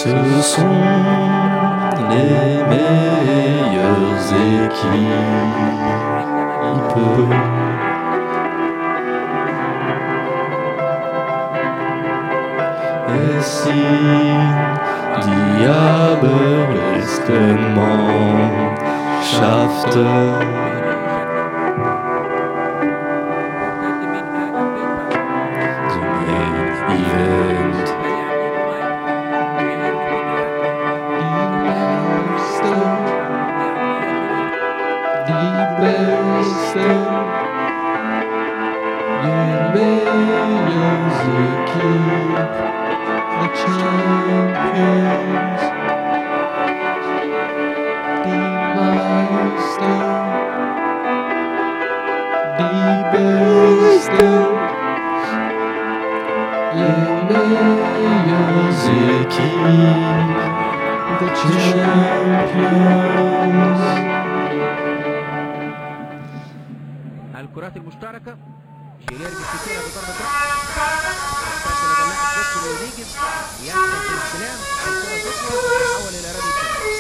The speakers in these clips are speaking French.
Ce sont les meilleures équipes. Et si Diaberlestenmannschaft الكرات المشتركة شيرير بالكثير بضربة يستأصل الجناح الدكتور رودريجيز يفتح الاستلام الكرة تطول تحول إلى رمي التماس.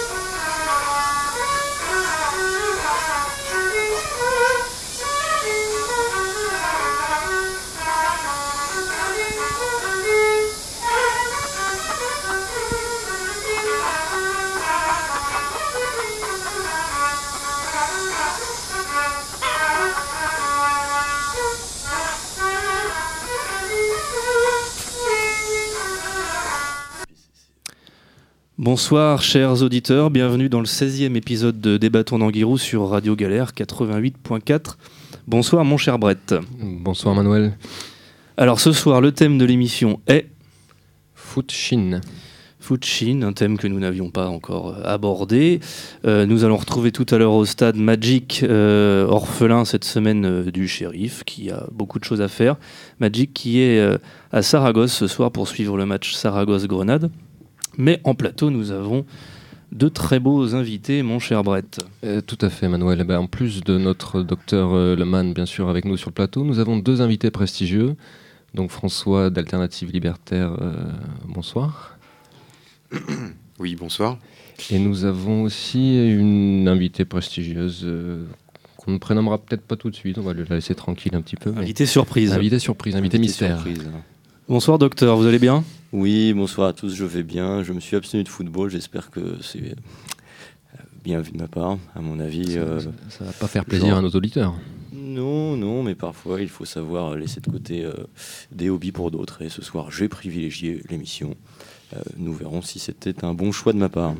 Bonsoir chers auditeurs, bienvenue dans le 16e épisode de Débattons d'Anguirou sur Radio Galère 88.4. Bonsoir mon cher Brett. Bonsoir Manuel. Alors ce soir le thème de l'émission est Foot Chine. Foot Chine, un thème que nous n'avions pas encore abordé. Nous allons retrouver tout à l'heure au stade Magic, orphelin cette semaine du shérif, qui a beaucoup de choses à faire. Magic qui est à Saragosse ce soir pour suivre le match Saragosse-Grenade. Mais en plateau, nous avons de très beaux invités, mon cher Brett. Tout à fait, Manuel. En plus de notre docteur Leman, bien sûr, avec nous sur le plateau, nous avons deux invités prestigieux. Donc François d'Alternative Libertaire, bonsoir. Oui, bonsoir. Et nous avons aussi une invitée prestigieuse qu'on ne prénommera peut-être pas tout de suite. On va la laisser tranquille un petit peu. Invité surprise. Invité surprise, invité mystère. Surprise. Bonsoir docteur, vous allez bien ? Oui, bonsoir à tous, je vais bien. Je me suis abstenu de football, j'espère que c'est bien vu de ma part, à mon avis. Ça va pas faire plaisir à nos auditeurs. Non, mais parfois il faut savoir laisser de côté des hobbies pour d'autres. Et ce soir, j'ai privilégié l'émission. Nous verrons si c'était un bon choix de ma part.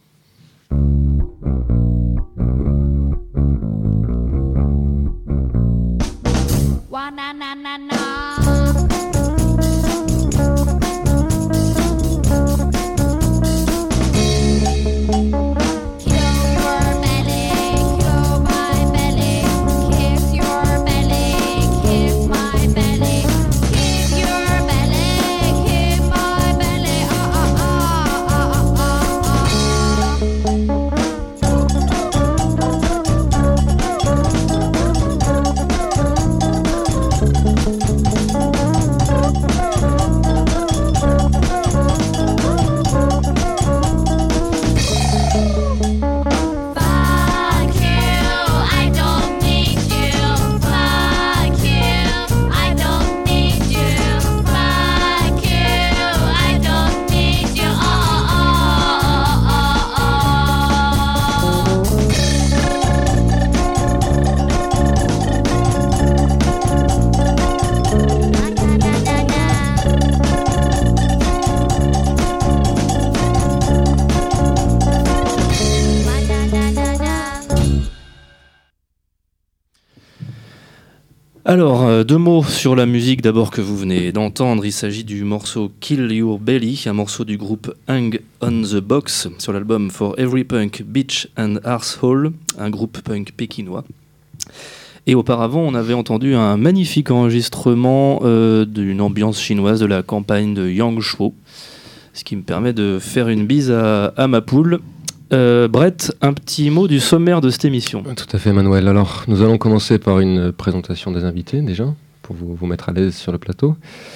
Alors, deux mots sur la musique d'abord que vous venez d'entendre. Il s'agit du morceau Kill Your Belly, un morceau du groupe Hang on the Box sur l'album For Every Punk, Bitch and Arsehole, un groupe punk pékinois. Et auparavant, on avait entendu un magnifique enregistrement d'une ambiance chinoise de la campagne de Yangshuo, ce qui me permet de faire une bise à ma poule. Brett, un petit mot du sommaire de cette émission. Tout à fait, Manuel. Alors, nous allons commencer par une présentation des invités, déjà, pour vous mettre à l'aise sur le plateau.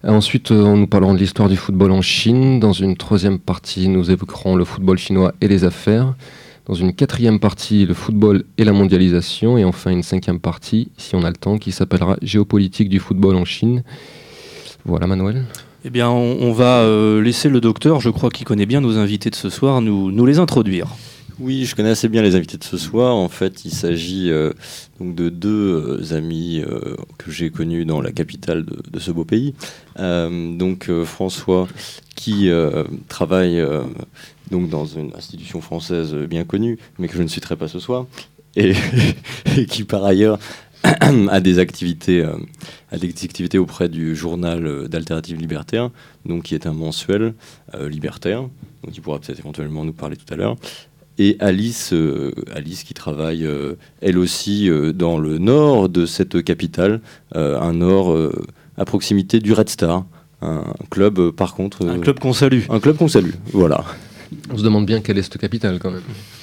Ensuite, nous parlerons de l'histoire du football en Chine. Dans une troisième partie, nous évoquerons le football chinois et les affaires. Dans une quatrième partie, le football et la mondialisation. Et enfin, une cinquième partie, si on a le temps, qui s'appellera Géopolitique du football en Chine. Voilà, Manuel. Eh bien, on va laisser le docteur, je crois qu'il connaît bien nos invités de ce soir, nous les introduire. Oui, je connais assez bien les invités de ce soir. En fait, il s'agit donc de deux amis que j'ai connus dans la capitale de ce beau pays. Donc François, qui travaille donc dans une institution française bien connue, mais que je ne citerai pas ce soir, et qui par ailleurs a des activités auprès du journal d'Alternative Libertaire, donc qui est un mensuel libertaire, donc il pourra peut-être éventuellement nous parler tout à l'heure. Et Alice qui travaille elle aussi dans le nord de cette capitale, un nord à proximité du Red Star, un club par contre... un club qu'on salue. Un club qu'on salue, voilà. On se demande bien quelle est cette capitale quand même.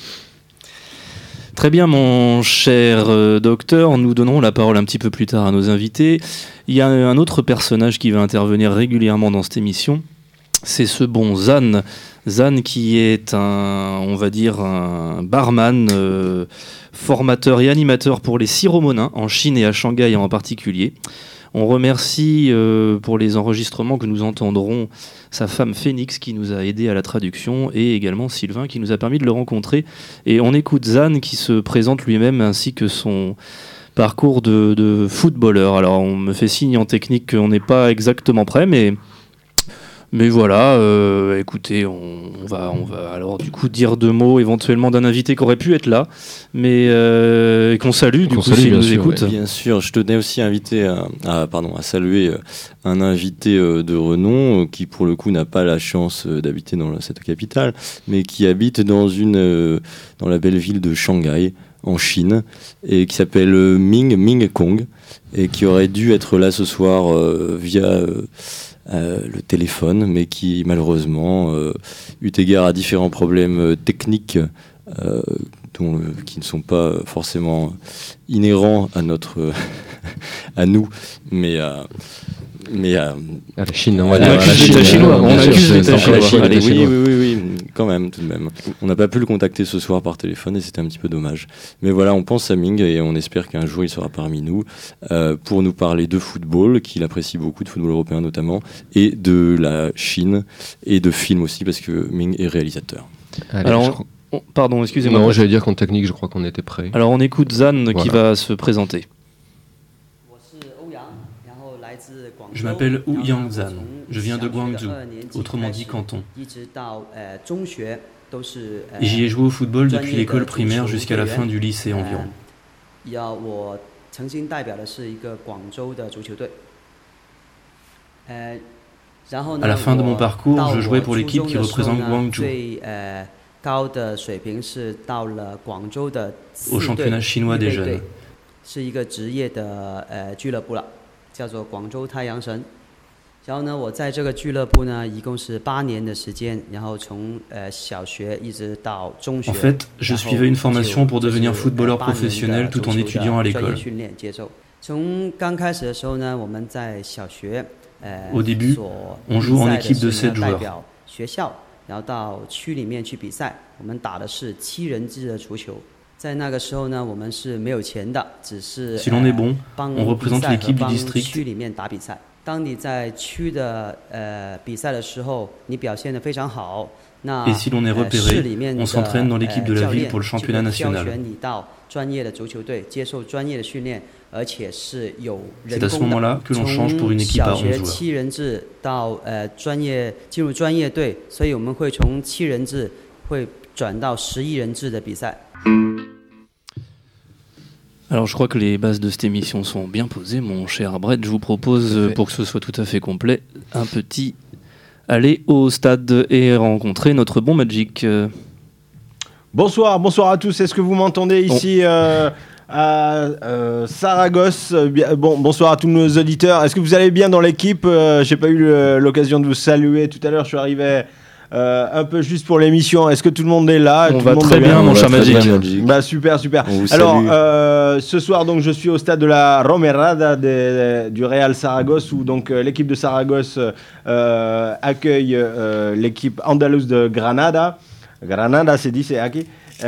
Très bien, mon cher docteur, nous donnerons la parole un petit peu plus tard à nos invités. Il y a un autre personnage qui va intervenir régulièrement dans cette émission, c'est ce bon Zan. Zan qui est un barman, formateur et animateur pour les Siromonins en Chine et à Shanghai en particulier. On remercie pour les enregistrements que nous entendrons sa femme Phoenix qui nous a aidé à la traduction et également Sylvain qui nous a permis de le rencontrer. Et on écoute Zan qui se présente lui-même ainsi que son parcours de footballeur. Alors on me fait signe en technique qu'on n'est pas exactement prêt, mais voilà, écoutez, on va alors du coup dire deux mots éventuellement d'un invité qui aurait pu être là, mais qu'on salue du coup s'il nous écoute. Ouais. Bien sûr, je tenais aussi à à saluer un invité de renom qui pour le coup n'a pas la chance d'habiter dans cette capitale, mais qui habite dans la belle ville de Shanghai en Chine et qui s'appelle Ming Kong et qui aurait dû être là ce soir via le téléphone, mais qui malheureusement, eu égard à différents problèmes techniques qui ne sont pas forcément inhérents à à nous, mais à la Chine, on accuse l'État chinois. Oui, quand même, tout de même. On n'a pas pu le contacter ce soir par téléphone et c'était un petit peu dommage. Mais voilà, on pense à Ming et on espère qu'un jour il sera parmi nous pour nous parler de football, qu'il apprécie beaucoup, de football européen notamment, et de la Chine et de films aussi, parce que Ming est réalisateur. Allez, alors, pardon, excusez-moi. Non, j'allais dire qu'en technique, je crois qu'on était prêts. Alors on écoute Zan qui va se présenter. Je m'appelle Wu Yangzan, je viens de Guangzhou, autrement dit Canton. Et j'y ai joué au football depuis l'école primaire jusqu'à la fin du lycée environ. À la fin de mon parcours, je jouais pour l'équipe qui représente Guangzhou au championnat chinois des jeunes. 是一个职业的俱乐部了，叫做广州太阳神。然后呢，我在这个俱乐部呢，一共是8年的时间，然后从小学一直到中学。 En fait, je suivais une formation pour devenir footballeur professionnel tout en étudiant à l'école. 训练接受。从刚开始的时候呢，我们在小学 Au début, on joue en équipe de 7 joueurs. 代表学校，然后到区里面去比赛。我们打的是7人制的足球。 在那个时候呢，我们是没有钱的，只是 Si l'on est bon, on représente l'équipe du district. 区里面打比赛。当你在区的比赛的时候，你表现得非常好，那 Et si l'on est repéré, on s'entraîne dans l'équipe de la ville pour le championnat national. 选你到专业的足球队接受专业的训练，而且是有人 C'est à ce 工的。 moment-là que l'on change pour une équipe à 从小学 11 joueurs. 7人制到进入专业队，所以我们会从7人制会转到11人制的比赛。 Alors je crois que les bases de cette émission sont bien posées, mon cher Brett. Je vous propose, pour que ce soit tout à fait complet, un petit aller au stade et rencontrer notre bon Magic. Bonsoir à tous. Est-ce que vous m'entendez ici à Saragosse? Bonsoir à tous nos auditeurs. Est-ce que vous allez bien dans l'équipe? J'ai pas eu l'occasion de vous saluer tout à l'heure. Je suis arrivé un peu juste pour l'émission. Est-ce que tout le monde est là? On va très bien, mon cher Magic. Bah, super. On Alors, ce soir, donc, je suis au stade de la Romerada du Real Saragosse, où donc l'équipe de Saragosse accueille l'équipe andalouse de Granada. Granada, c'est dit, c'est acquis.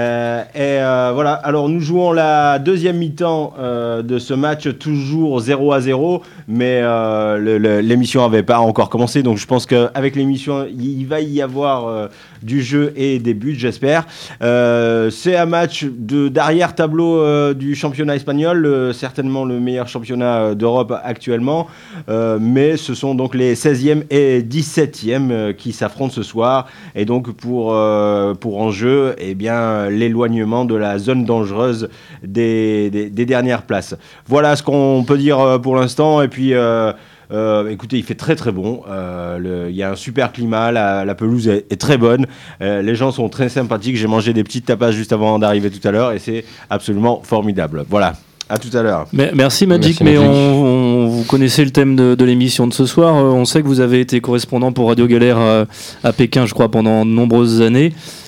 Voilà, alors nous jouons la deuxième mi-temps de ce match, toujours 0-0, mais l'émission n'avait pas encore commencé, donc je pense qu'avec l'émission, il va y avoir du jeu et des buts, j'espère. C'est un match d'arrière-tableau du championnat espagnol, certainement le meilleur championnat d'Europe actuellement, mais ce sont donc les 16e et 17e qui s'affrontent ce soir, et donc pour enjeu, eh bien, l'éloignement de la zone dangereuse des dernières places. Voilà ce qu'on peut dire pour l'instant. Et puis, écoutez, il fait très très bon. Il y a un super climat. La pelouse est très bonne. Les gens sont très sympathiques. J'ai mangé des petites tapas juste avant d'arriver tout à l'heure et c'est absolument formidable. Voilà. À tout à l'heure. Merci Magic, mais vous connaissez le thème de l'émission de ce soir. On sait que vous avez été correspondant pour Radio Galère à Pékin, je crois, pendant de nombreuses années.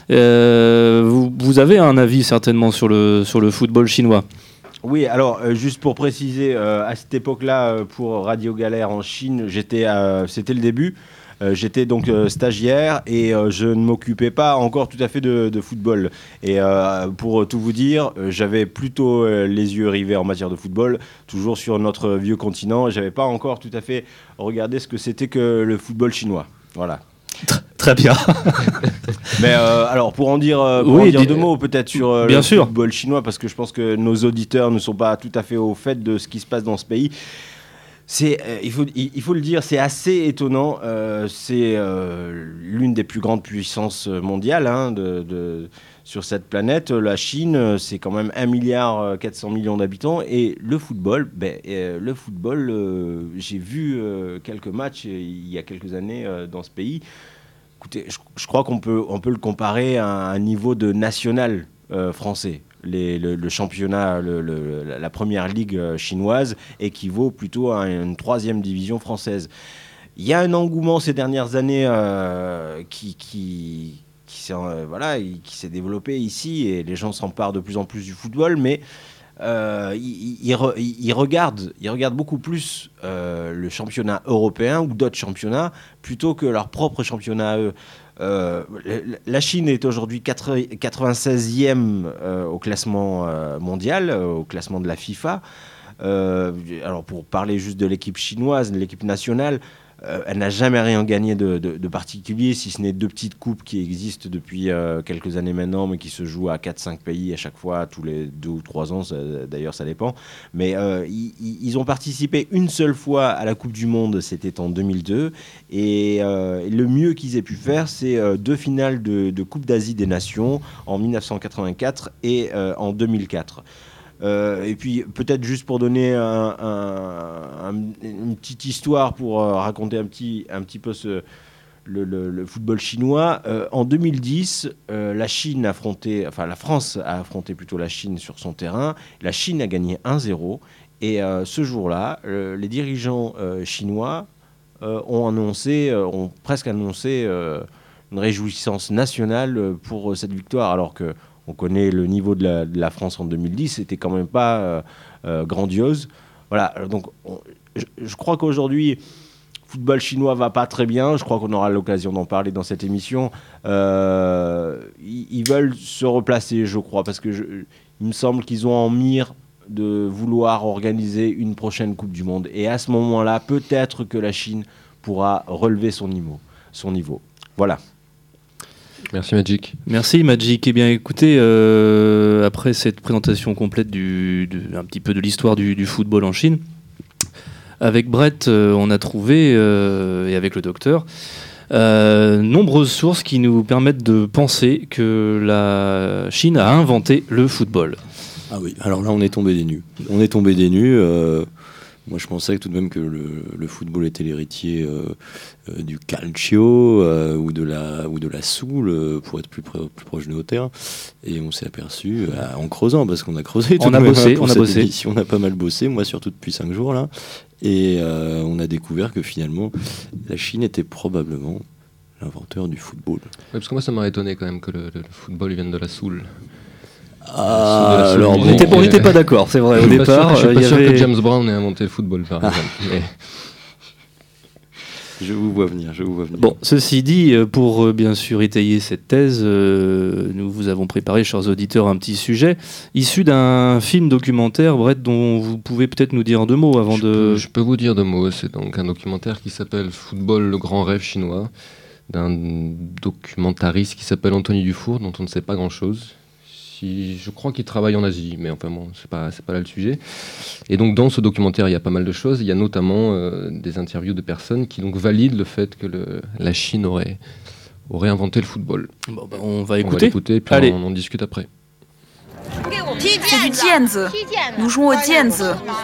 Vous avez un avis certainement sur le football chinois. Oui, alors juste pour préciser, à cette époque-là, pour Radio Galère en Chine, c'était le début. J'étais donc stagiaire et je ne m'occupais pas encore tout à fait de football. Et pour tout vous dire, j'avais plutôt les yeux rivés en matière de football, toujours sur notre vieux continent. J'avais pas encore tout à fait regardé ce que c'était que le football chinois. Voilà. Très bien. Mais alors pour en dire deux mots peut-être sur le football chinois, parce que je pense que nos auditeurs ne sont pas tout à fait au fait de ce qui se passe dans ce pays. Il faut le dire, c'est assez étonnant. C'est l'une des plus grandes puissances mondiales sur cette planète. La Chine, c'est quand même 1,4 milliard d'habitants. Et le football, j'ai vu quelques matchs il y a quelques années dans ce pays. Écoutez, je crois qu'on peut le comparer à un niveau de national français. Le championnat, la première ligue chinoise équivaut plutôt à une 3e division française. Il y a un engouement ces dernières années qui s'est développé ici et les gens s'emparent de plus en plus du football, mais ils regardent beaucoup plus le championnat européen ou d'autres championnats plutôt que leur propre championnat à eux. La Chine est aujourd'hui 96e au classement mondial, au classement de la FIFA. Alors pour parler juste de l'équipe chinoise, de l'équipe nationale, elle n'a jamais rien gagné de particulier, si ce n'est 2 petites coupes qui existent depuis quelques années maintenant, mais qui se jouent à 4-5 pays à chaque fois, tous les 2 ou 3 ans, d'ailleurs ça dépend. Mais ils ont participé une seule fois à la Coupe du Monde, c'était en 2002, et le mieux qu'ils aient pu faire, c'est 2 finales de Coupe d'Asie des Nations, en 1984 et en 2004. Et puis peut-être juste pour donner une petite histoire, pour raconter un petit peu le football chinois. En 2010, la France a affronté plutôt la Chine sur son terrain. La Chine a gagné 1-0 et ce jour-là, les dirigeants chinois ont presque annoncé une réjouissance nationale pour cette victoire, alors que on connaît le niveau de la France en 2010, c'était quand même pas grandiose. Voilà, donc je crois qu'aujourd'hui, le football chinois va pas très bien. Je crois qu'on aura l'occasion d'en parler dans cette émission. Ils veulent se replacer, je crois, parce que il me semble qu'ils ont en mire de vouloir organiser une prochaine Coupe du Monde. Et à ce moment-là, peut-être que la Chine pourra relever son niveau. Voilà. Merci Magic. Merci Magic. Eh bien écoutez, après cette présentation complète un petit peu de l'histoire du football en Chine, avec Brett, on a trouvé, et avec le docteur, nombreuses sources qui nous permettent de penser que la Chine a inventé le football. Ah oui, alors là on est tombé des nues. Moi, je pensais tout de même que le football était l'héritier du calcio ou de la soule, pour être plus proche de nos terres. Et on s'est aperçu, en creusant, parce qu'on a creusé. On a bossé. On a pas mal bossé, moi surtout depuis 5 jours là. Et on a découvert que finalement, la Chine était probablement l'inventeur du football. Ouais, parce que moi, ça m'a étonné quand même que le football vienne de la Soule. Alors, on n'était pas d'accord, c'est vrai, au départ. Je suis pas sûr que James Brown ait inventé le football, par exemple. Mais... Je vous vois venir. Bon, ceci dit, pour bien sûr étayer cette thèse, nous vous avons préparé, chers auditeurs, un petit sujet issu d'un film documentaire, Brett, dont vous pouvez peut-être nous dire 2 mots avant Je peux vous dire 2 mots. C'est donc un documentaire qui s'appelle Football, le grand rêve chinois, d'un documentariste qui s'appelle Anthony Dufour, dont on ne sait pas grand-chose. Je crois qu'il travaille en Asie, mais enfin bon, c'est pas là le sujet. Et donc dans ce documentaire, il y a pas mal de choses. Il y a notamment des interviews de personnes qui donc valident le fait que la Chine aurait inventé le football. Bon, on va écouter. Et puis allez. on en discute après. C'est du dianzi. Nous jouons au dianzi.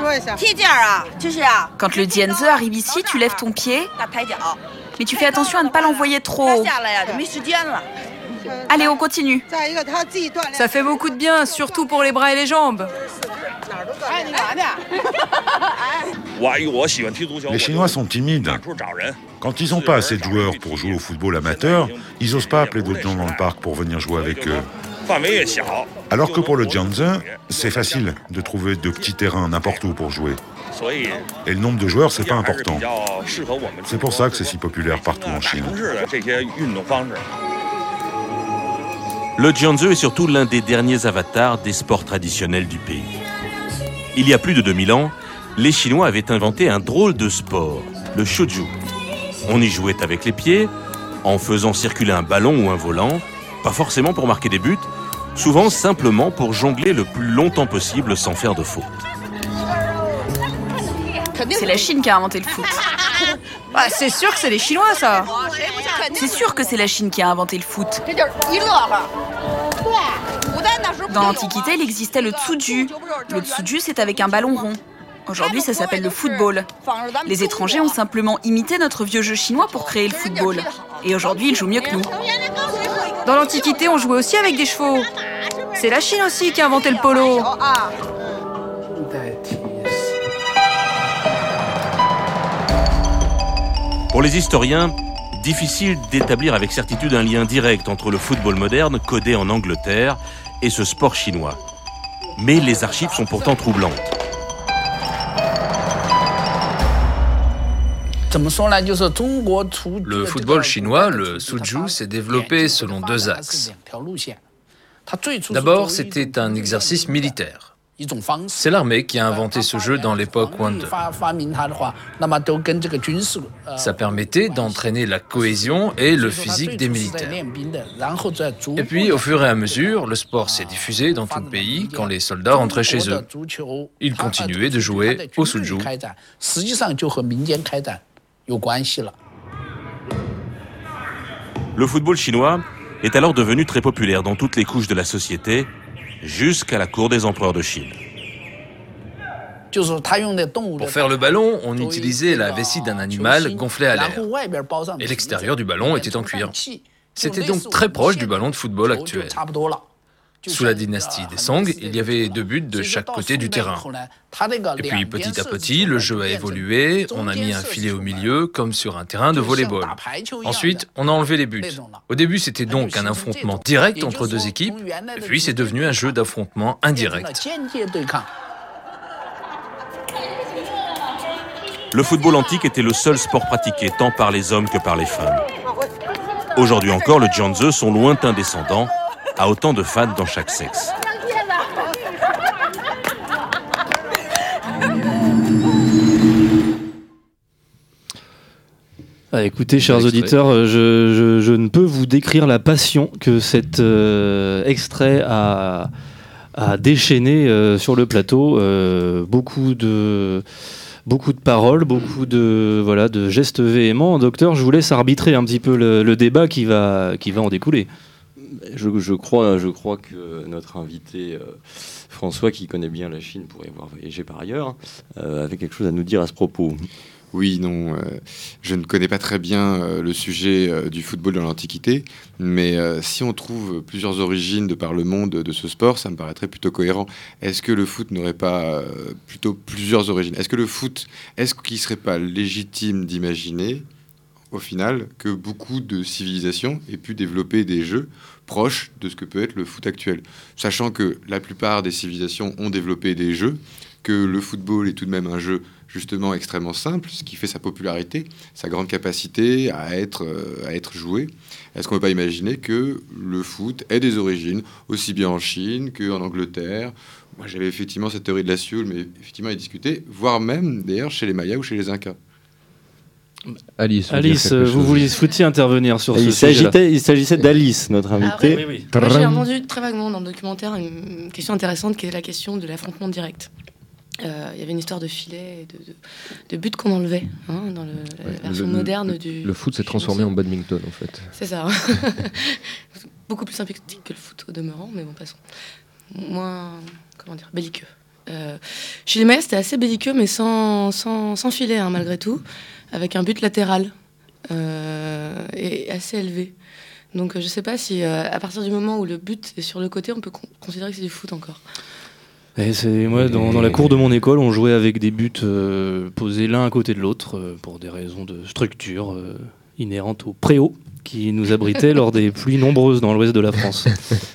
Quand le dianzi arrive ici, tu lèves ton pied, mais tu fais attention à ne pas l'envoyer trop haut. Allez, on continue. Ça fait beaucoup de bien, surtout pour les bras et les jambes. Les Chinois sont timides. Quand ils n'ont pas assez de joueurs pour jouer au football amateur, ils n'osent pas appeler d'autres gens dans le parc pour venir jouer avec eux. Alors que pour le Jiangzi, c'est facile de trouver de petits terrains n'importe où pour jouer. Et le nombre de joueurs, c'est pas important. C'est pour ça que c'est si populaire partout en Chine. Le Jiangzi est surtout l'un des derniers avatars des sports traditionnels du pays. Il y a plus de 2000 ans, les Chinois avaient inventé un drôle de sport, le shouju. On y jouait avec les pieds, en faisant circuler un ballon ou un volant, pas forcément pour marquer des buts, souvent simplement pour jongler le plus longtemps possible sans faire de faute. C'est la Chine qui a inventé le foot. Bah, c'est sûr que c'est les Chinois, ça. C'est sûr que c'est la Chine qui a inventé le foot. Dans l'Antiquité, il existait le tsuju. Le tsuju, c'est avec un ballon rond. Aujourd'hui, ça s'appelle le football. Les étrangers ont simplement imité notre vieux jeu chinois pour créer le football. Et aujourd'hui, ils jouent mieux que nous. Dans l'Antiquité, on jouait aussi avec des chevaux. C'est la Chine aussi qui a inventé le polo. Pour les historiens, difficile d'établir avec certitude un lien direct entre le football moderne, codé en Angleterre, et ce sport chinois. Mais les archives sont pourtant troublantes. Le football chinois, le Suzhu, s'est développé selon 2 axes. D'abord, c'était un exercice militaire. C'est l'armée qui a inventé ce jeu dans l'époque Wan De. Ça permettait d'entraîner la cohésion et le physique des militaires. Et puis, au fur et à mesure, le sport s'est diffusé dans tout le pays quand les soldats rentraient chez eux. Ils continuaient de jouer au Suzhu. Le football chinois est alors devenu très populaire dans toutes les couches de la société, jusqu'à la cour des empereurs de Chine. Pour faire le ballon, on utilisait la vessie d'un animal gonflé à l'air. Et l'extérieur du ballon était en cuir. C'était donc très proche du ballon de football actuel. Sous la dynastie des Song, il y avait 2 buts de chaque côté du terrain. Et puis petit à petit, le jeu a évolué, on a mis un filet au milieu, comme sur un terrain de volley-ball. Ensuite, on a enlevé les buts. Au début, c'était donc un affrontement direct entre 2 équipes, et puis c'est devenu un jeu d'affrontement indirect. Le football antique était le seul sport pratiqué tant par les hommes que par les femmes. Aujourd'hui encore, le Jiangzi, son lointain descendant, a autant de fans dans chaque sexe. Ah, écoutez, chers auditeurs, je ne peux vous décrire la passion que cet extrait a déchaîné sur le plateau. Beaucoup de paroles, beaucoup de gestes véhéments. Docteur, je vous laisse arbitrer un petit peu le débat qui va en découler. Je crois que notre invité François, qui connaît bien la Chine pour y avoir voyagé par ailleurs, avait quelque chose à nous dire à ce propos. Oui, non, je ne connais pas très bien le sujet du football dans l'Antiquité, mais si on trouve plusieurs origines de par le monde de ce sport, ça me paraîtrait plutôt cohérent. Est-ce que le foot n'aurait pas plutôt plusieurs origines ? Est-ce qu'il ne serait pas légitime d'imaginer au final, que beaucoup de civilisations aient pu développer des jeux proches de ce que peut être le foot actuel. Sachant que la plupart des civilisations ont développé des jeux, que le football est tout de même un jeu justement extrêmement simple, ce qui fait sa popularité, sa grande capacité à être joué. Est-ce qu'on ne peut pas imaginer que le foot ait des origines aussi bien en Chine qu'en Angleterre? Moi, j'avais effectivement cette théorie de la Sioule, mais effectivement, elle est discutée, voire même d'ailleurs chez les Mayas ou chez les Incas. Alice, vous vouliez intervenir sur ce sujet-là. Il s'agissait d'Alice, notre invitée. Ah, oui. Moi, j'ai entendu très vaguement dans le documentaire une question intéressante qui est la question de l'affrontement direct. Il y avait une histoire de filet et de buts qu'on enlevait dans la version moderne du... Le foot s'est transformé en badminton, en fait. C'est ça. Beaucoup plus sympathique que le foot au demeurant, mais bon, passons. Moins, belliqueux. Chez les Mayas, c'était assez belliqueux, mais sans filet, malgré tout, avec un but latéral et assez élevé. Donc je ne sais pas si, à partir du moment où le but est sur le côté, on peut considérer que c'est du foot encore. Moi, dans la cour de mon école, on jouait avec des buts posés l'un à côté de l'autre pour des raisons de structure inhérentes au préau qui nous abritait lors des pluies nombreuses dans l'ouest de la France.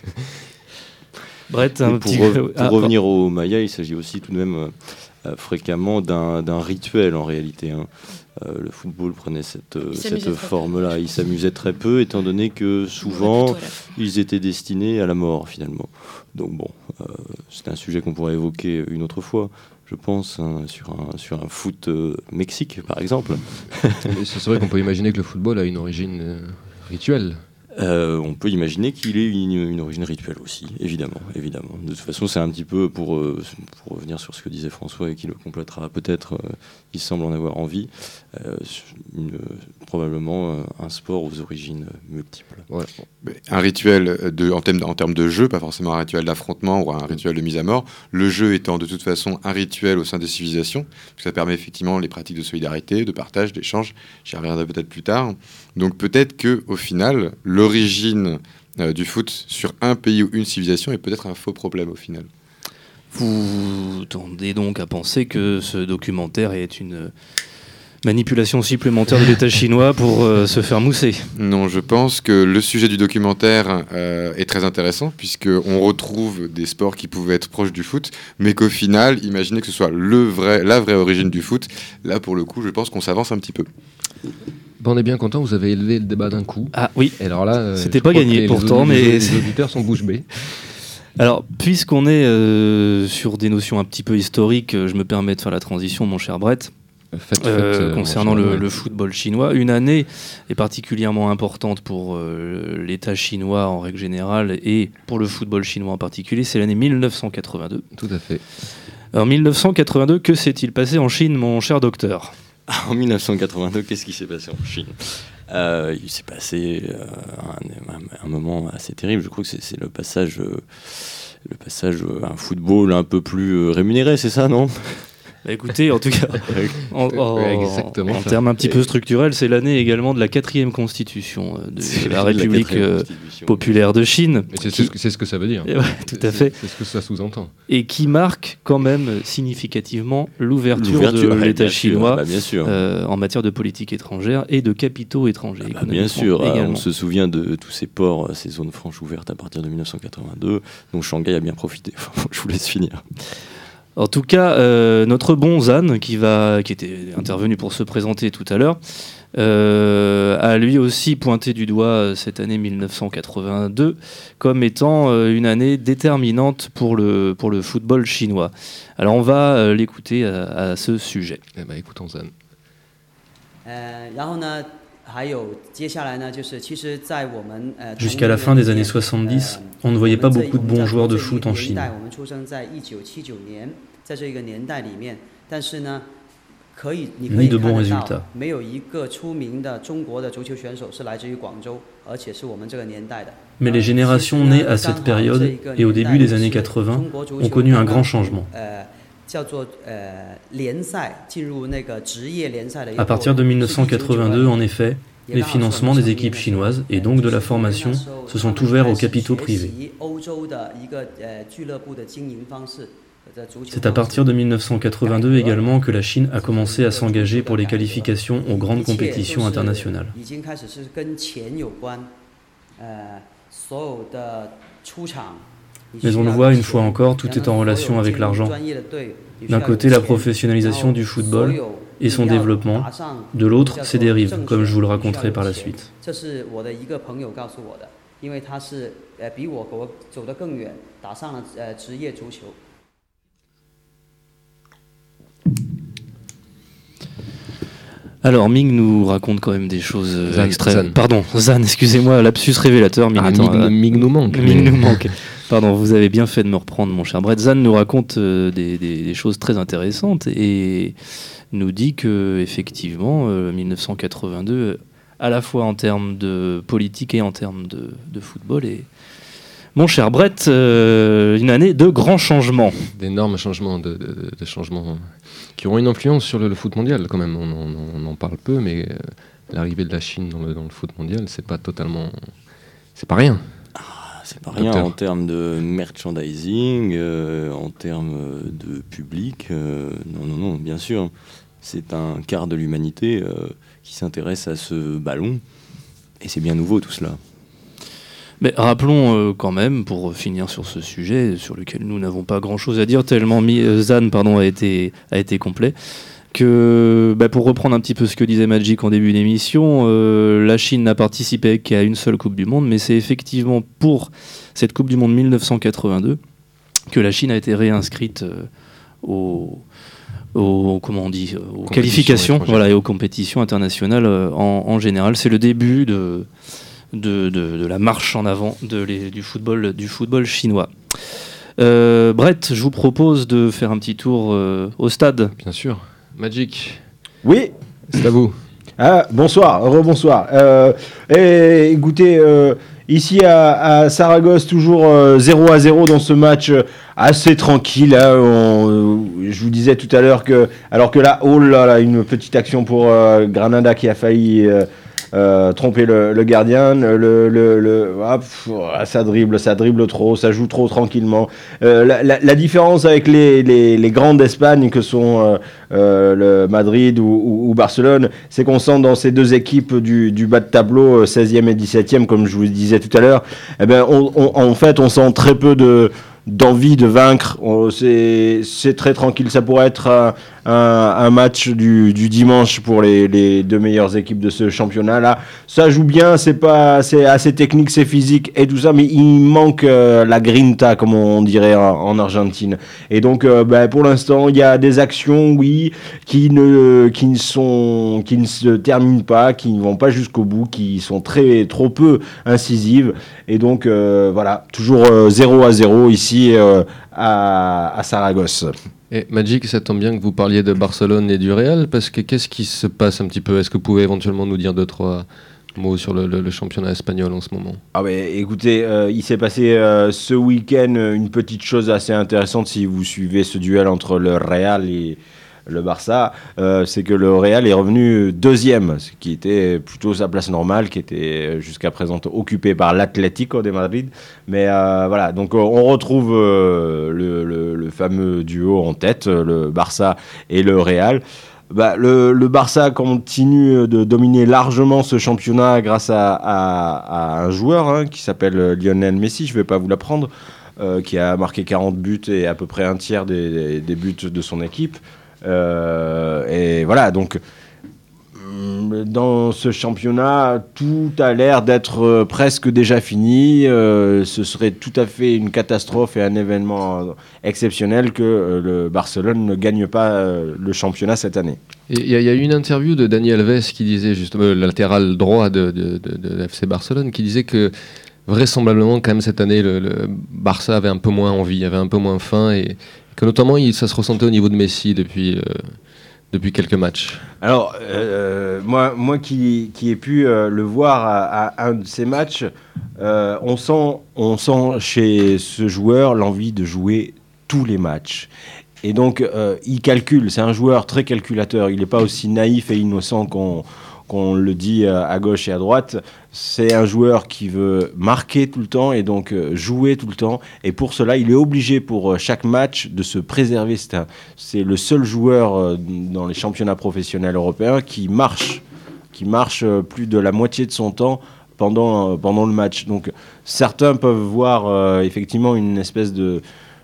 Brett, pour revenir aux Mayas, il s'agit aussi tout de même fréquemment d'un rituel en réalité. Le football prenait cette forme-là. Ils s'amusaient très peu, étant donné que souvent, ils étaient destinés à la mort, finalement. Donc bon, c'est un sujet qu'on pourrait évoquer une autre fois, je pense, sur un foot Mexique, par exemple. C'est vrai qu'on peut imaginer que le football a une origine rituelle. On peut imaginer qu'il ait une origine rituelle aussi, évidemment. De toute façon, c'est un petit peu, pour revenir sur ce que disait François et qui le complétera peut-être, il semble en avoir envie, probablement un sport aux origines multiples. Ouais. Un rituel en termes de jeu, pas forcément un rituel d'affrontement ou un rituel de mise à mort, le jeu étant de toute façon un rituel au sein des civilisations, parce que ça permet effectivement les pratiques de solidarité, de partage, d'échange, j'y reviendrai peut-être plus tard. Donc peut-être qu'au final, l'origine du foot sur un pays ou une civilisation est peut-être un faux problème au final. Vous tendez donc à penser que ce documentaire est une manipulation supplémentaire de l'État chinois pour se faire mousser? Non, je pense que le sujet du documentaire est très intéressant, puisqu'on retrouve des sports qui pouvaient être proches du foot, mais qu'au final, imaginez que ce soit la vraie origine du foot. Là, pour le coup, je pense qu'on s'avance un petit peu. On est bien content, vous avez élevé le débat d'un coup. Ah oui, et alors là, c'était pas gagné pourtant, mais les auditeurs sont bouche bée. Alors, puisqu'on est sur des notions un petit peu historiques, je me permets de faire la transition, mon cher Brett. Concernant le football chinois, une année est particulièrement importante pour l'État chinois en règle générale et pour le football chinois en particulier, c'est l'année 1982. Tout à fait. Alors 1982, que s'est-il passé en Chine, mon cher docteur? En 1982, qu'est-ce qui s'est passé en Chine? Il s'est passé un moment assez terrible. Je crois que c'est le passage à un football un peu plus rémunéré, c'est ça, non? Écoutez, en tout cas, en termes un petit peu structurels, c'est l'année également de la 4e constitution de la République populaire de Chine. C'est ce que ça veut dire. Ouais, tout à fait. C'est ce que ça sous-entend. Et qui marque quand même significativement l'ouverture de l'État chinois en matière de politique étrangère et de capitaux étrangers. Bien sûr, on se souvient de tous ces ports, ces zones franches ouvertes à partir de 1982, dont Shanghai a bien profité. Je vous laisse finir. En tout cas, notre bon Zan, qui était intervenu pour se présenter tout à l'heure, a lui aussi pointé du doigt cette année 1982 comme étant une année déterminante pour le football chinois. Alors on va l'écouter à ce sujet. Eh ben, écoutons Zan. Jusqu'à la fin des années 70, on ne voyait pas beaucoup de bons joueurs de foot en Chine. Ni de bons résultats. Mais les générations nées à cette période et au début des années 80 ont connu un grand changement. À partir de 1982, en effet, les financements des équipes chinoises et donc de la formation se sont ouverts aux capitaux privés. C'est à partir de 1982 également que la Chine a commencé à s'engager pour les qualifications aux grandes compétitions internationales. Mais on le voit une fois encore, tout est en relation avec l'argent. D'un côté, la professionnalisation du football et son développement, de l'autre, ses dérives, comme je vous le raconterai par la suite. Alors Ming nous raconte quand même des choses extrêmes. Zan. Pardon, Zan, excusez-moi, lapsus révélateur. Ming nous manque. Ming nous manque. Pardon, vous avez bien fait de me reprendre, mon cher Brett. Zan nous raconte des choses très intéressantes et nous dit que effectivement, 1982, à la fois en termes de politique et en termes de football, est, mon cher Brett, une année de grands changements. D'énormes changements, de changements qui auront une influence sur le foot mondial quand même. On en parle peu, mais l'arrivée de la Chine dans le foot mondial, c'est pas rien. C'est pas rien en termes de merchandising, en termes de public. Non, bien sûr. C'est un quart de l'humanité qui s'intéresse à ce ballon. Et c'est bien nouveau tout cela. Mais rappelons quand même, pour finir sur ce sujet, sur lequel nous n'avons pas grand-chose à dire, tellement Zan a été complet, que pour reprendre un petit peu ce que disait Magic en début d'émission, la Chine n'a participé qu'à une seule Coupe du Monde, mais c'est effectivement pour cette Coupe du Monde 1982 que la Chine a été réinscrite aux qualifications, et aux compétitions internationales en général. C'est le début de la marche en avant du football chinois. Brett, je vous propose de faire un petit tour au stade. Bien sûr. Magic. Oui. C'est à vous. Bonsoir, rebonsoir. Écoutez, ici à Saragosse, toujours 0-0 dans ce match assez tranquille. Je vous disais tout à l'heure que, alors que là, une petite action pour Granada qui a failli tromper le gardien. Ça dribble trop, ça joue trop tranquillement. La différence avec les grandes d'Espagne que sont le Madrid ou Barcelone, c'est qu'on sent dans ces deux équipes du bas de tableau, 16e et 17e, comme je vous disais tout à l'heure, en fait on sent très peu d'envie de vaincre. C'est très tranquille. Ça pourrait être un match du dimanche pour les deux meilleures équipes de ce championnat là. Ça joue bien, c'est assez technique, c'est physique et tout ça, mais il manque la grinta, comme on dirait en Argentine. Et donc pour l'instant il y a des actions qui ne se terminent pas, qui ne vont pas jusqu'au bout, qui sont trop peu incisives. Et donc voilà, toujours 0-0 ici à Saragosse. Et Magic, ça tombe bien que vous parliez de Barcelone et du Real, parce que qu'est-ce qui se passe un petit peu ? Est-ce que vous pouvez éventuellement nous dire 2-3 mots sur le championnat espagnol en ce moment ? Écoutez, il s'est passé ce week-end une petite chose assez intéressante si vous suivez ce duel entre le Real et le Barça, c'est que le Real est revenu deuxième, ce qui était plutôt sa place normale, qui était jusqu'à présent occupée par l'Atlético de Madrid. Mais voilà, donc on retrouve le fameux duo en tête, le Barça et le Real. Le Barça continue de dominer largement ce championnat grâce à un joueur qui s'appelle Lionel Messi, je ne vais pas vous l'apprendre, qui a marqué 40 buts et à peu près un tiers des buts de son équipe. Et voilà, donc dans ce championnat, tout a l'air d'être presque déjà fini. Ce serait tout à fait une catastrophe et un événement exceptionnel que le Barcelone ne gagne pas le championnat cette année. Il y a eu une interview de Dani Alves qui disait, justement, le latéral droit de FC Barcelone, qui disait que vraisemblablement, quand même, cette année, le Barça avait un peu moins envie, avait un peu moins faim, et que notamment ça se ressentait au niveau de Messi depuis quelques matchs. Alors, moi qui ai pu le voir à un de ces matchs, on sent chez ce joueur l'envie de jouer tous les matchs. Et donc, il calcule, c'est un joueur très calculateur, il n'est pas aussi naïf et innocent qu'on le dit à gauche et à droite, c'est un joueur qui veut marquer tout le temps et donc jouer tout le temps. Et pour cela, il est obligé pour chaque match de se préserver. C'est le seul joueur dans les championnats professionnels européens qui marche plus de la moitié de son temps pendant le match. Donc certains peuvent voir effectivement une espèce de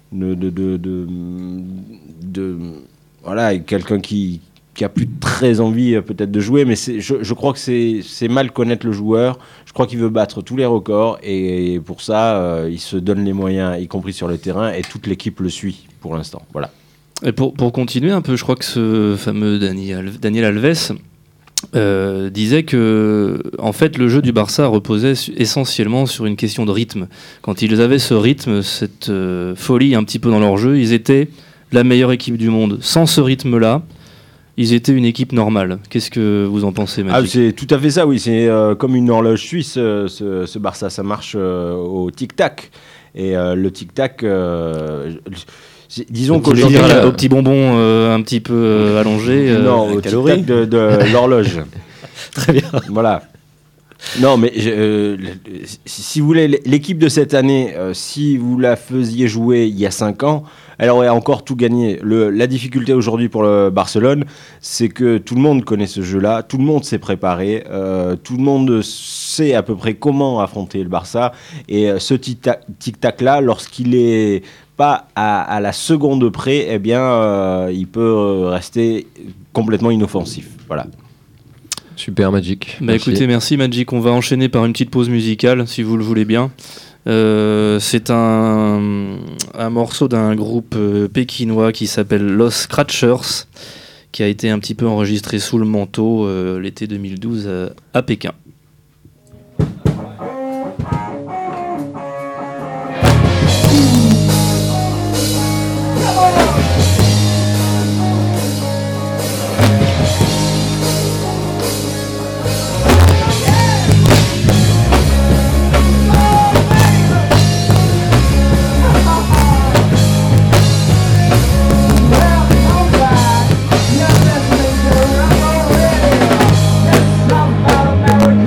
voilà, quelqu'un qui a plus très envie peut-être de jouer, mais je crois que c'est mal connaître le joueur. Je crois qu'il veut battre tous les records et pour ça il se donne les moyens, y compris sur le terrain, et toute l'équipe le suit pour l'instant. Voilà. Et pour continuer un peu, je crois que ce fameux Daniel Alves disait que en fait le jeu du Barça reposait essentiellement sur une question de rythme. Quand ils avaient ce rythme, cette folie un petit peu dans leur jeu, ils étaient la meilleure équipe du monde. Sans ce rythme-là, ils étaient une équipe normale. Qu'est-ce que vous en pensez, Magic ? C'est tout à fait ça, oui. C'est comme une horloge suisse, ce Barça. Ça marche au tic-tac. Et le tic-tac... disons qu'au petit bonbon un petit peu allongé. Non, au tic-tac de l'horloge. Très bien. Voilà. Non, mais si vous voulez, l'équipe de cette année, si vous la faisiez jouer il y a 5 ans, elle aurait encore tout gagné. La difficulté aujourd'hui pour le Barcelone, c'est que tout le monde connaît ce jeu-là, tout le monde s'est préparé, tout le monde sait à peu près comment affronter le Barça. Et ce tic-tac-là, lorsqu'il est pas à la seconde près, eh bien, il peut rester complètement inoffensif. Voilà. Super, Magic. Écoutez, merci Magic. On va enchaîner par une petite pause musicale, si vous le voulez bien. C'est un morceau d'un groupe pékinois qui s'appelle Los Scratchers, qui a été un petit peu enregistré sous le manteau l'été 2012 à Pékin. American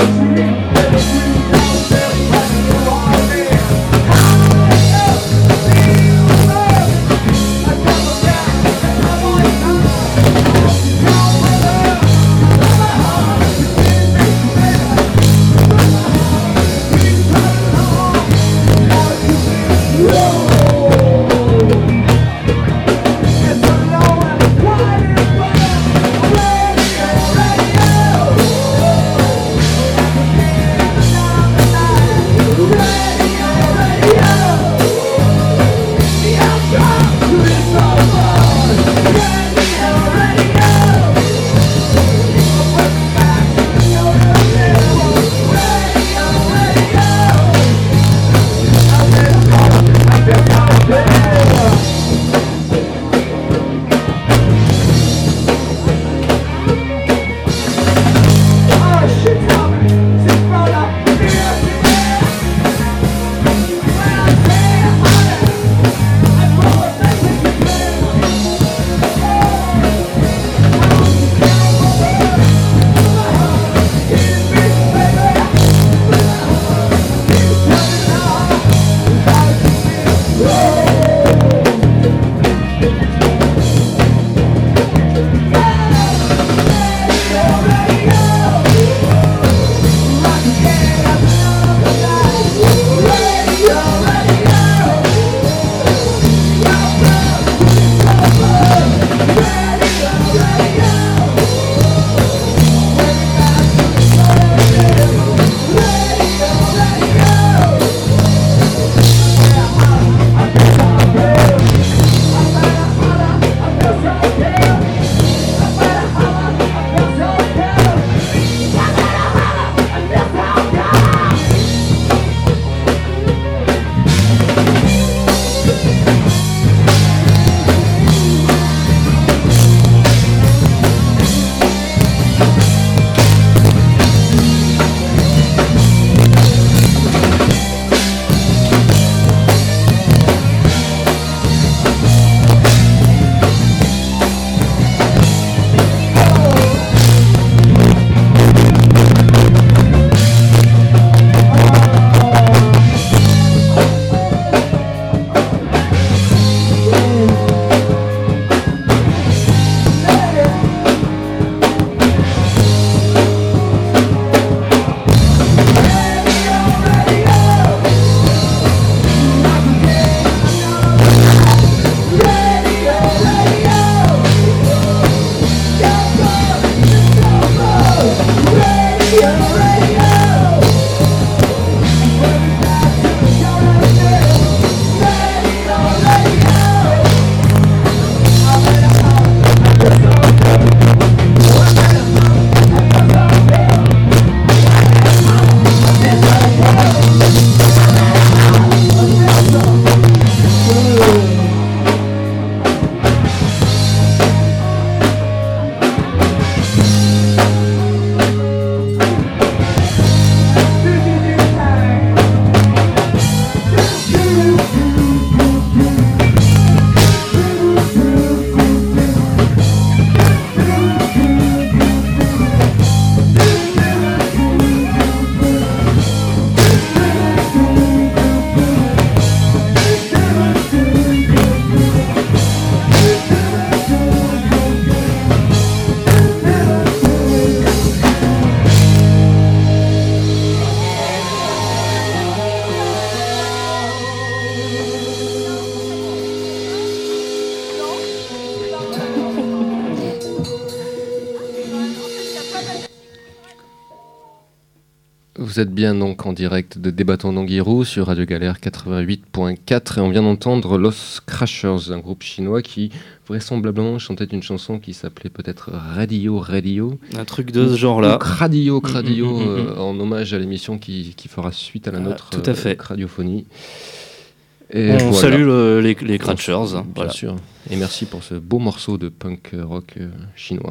Vous êtes bien donc en direct de Débattons d'Anguirou sur Radio Galère 88.4 et on vient d'entendre Los Crashers, un groupe chinois qui vraisemblablement chantait une chanson qui s'appelait peut-être Radio. Un truc de ce genre-là. Cradio, en hommage à l'émission qui fera suite à la nôtre tout à fait. Radiophonie. Et on salue les Crashers. Bien sûr. Et merci pour ce beau morceau de punk rock chinois.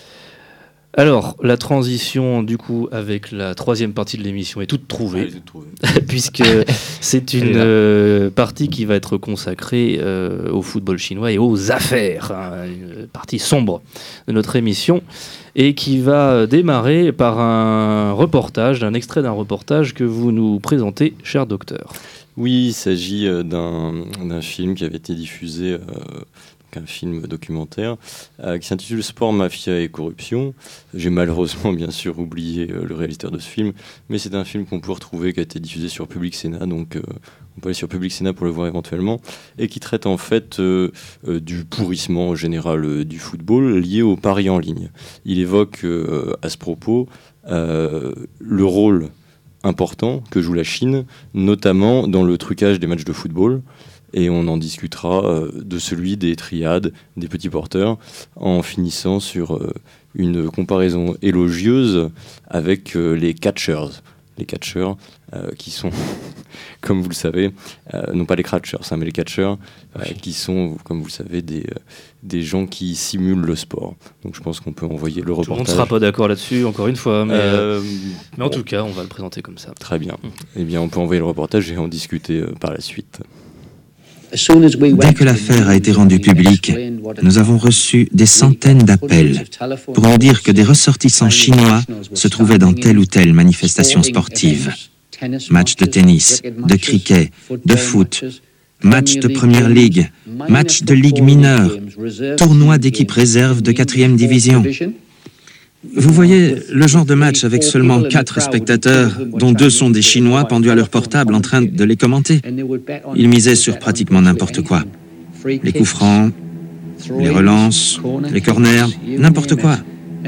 Alors, la transition, du coup, avec la troisième partie de l'émission est toute trouvée, puisque c'est une partie qui va être consacrée au football chinois et aux affaires, une partie sombre de notre émission, et qui va démarrer par un extrait d'un reportage que vous nous présentez, cher docteur. Oui, il s'agit d'un film qui avait été diffusé... un film documentaire qui s'intitule Sport, Mafia et Corruption. J'ai malheureusement bien sûr oublié le réalisateur de ce film, mais c'est un film qu'on peut retrouver, qui a été diffusé sur Public Sénat, donc on peut aller sur Public Sénat pour le voir éventuellement, et qui traite en fait du pourrissement général du football lié au pari en ligne. Il évoque à ce propos le rôle important que joue la Chine, notamment dans le trucage des matchs de football. Et on en discutera de celui des triades, des petits porteurs, en finissant sur une comparaison élogieuse avec les catchers. Les catchers qui sont, comme vous le savez, non pas les catchers, mais les catchers, qui sont, comme vous le savez, des gens qui simulent le sport. Donc je pense qu'on peut envoyer le reportage. On ne sera pas d'accord là-dessus, encore une fois, mais en tout cas, on va le présenter comme ça. Très bien. Eh bien, on peut envoyer le reportage et en discuter par la suite. Dès que l'affaire a été rendue publique, nous avons reçu des centaines d'appels pour nous dire que des ressortissants chinois se trouvaient dans telle ou telle manifestation sportive. Match de tennis, de cricket, de foot, match de première ligue, match de ligue mineure, tournoi d'équipe réserve de 4e division. Vous voyez le genre de match avec seulement 4 spectateurs, dont 2 sont des Chinois pendus à leur portable en train de les commenter. Ils misaient sur pratiquement n'importe quoi. Les coups francs, les relances, les corners, n'importe quoi.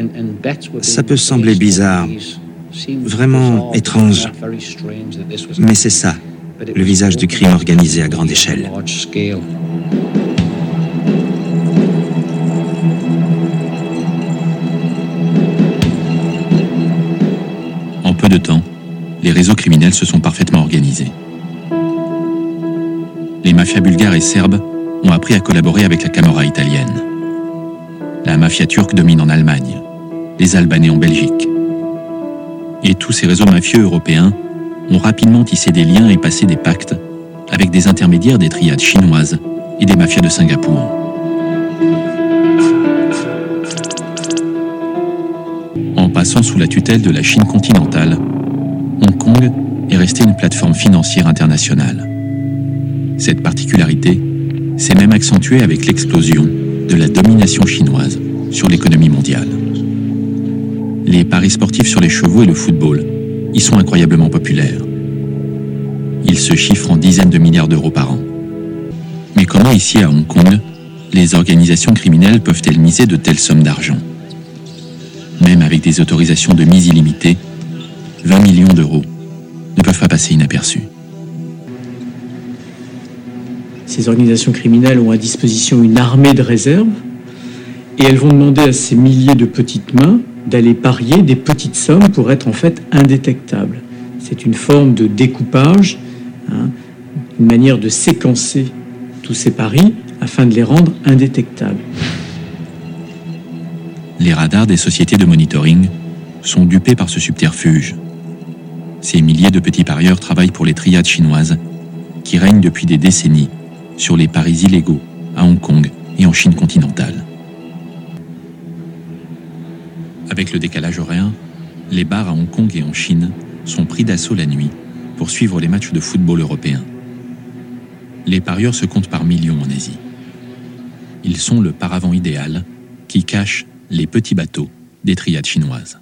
Ça peut sembler bizarre, vraiment étrange. Mais c'est ça, le visage du crime organisé à grande échelle. En peu de temps, les réseaux criminels se sont parfaitement organisés. Les mafias bulgares et serbes ont appris à collaborer avec la Camorra italienne. La mafia turque domine en Allemagne, les Albanais en Belgique. Et tous ces réseaux mafieux européens ont rapidement tissé des liens et passé des pactes avec des intermédiaires des triades chinoises et des mafias de Singapour. En passant sous la tutelle de la Chine continentale, Hong Kong est resté une plateforme financière internationale. Cette particularité s'est même accentuée avec l'explosion de la domination chinoise sur l'économie mondiale. Les paris sportifs sur les chevaux et le football y sont incroyablement populaires. Ils se chiffrent en dizaines de milliards d'euros par an. Mais comment ici à Hong Kong, les organisations criminelles peuvent-elles miser de telles sommes d'argent ? Même avec des autorisations de mise illimitées, 20 millions d'euros ne peuvent pas passer inaperçus. Ces organisations criminelles ont à disposition une armée de réserve et elles vont demander à ces milliers de petites mains d'aller parier des petites sommes pour être en fait indétectables. C'est une forme de découpage, une manière de séquencer tous ces paris afin de les rendre indétectables. Les radars des sociétés de monitoring sont dupés par ce subterfuge. Ces milliers de petits parieurs travaillent pour les triades chinoises qui règnent depuis des décennies sur les paris illégaux à Hong Kong et en Chine continentale. Avec le décalage horaire, les bars à Hong Kong et en Chine sont pris d'assaut la nuit pour suivre les matchs de football européens. Les parieurs se comptent par millions en Asie. Ils sont le paravent idéal qui cache les petits bateaux des triades chinoises.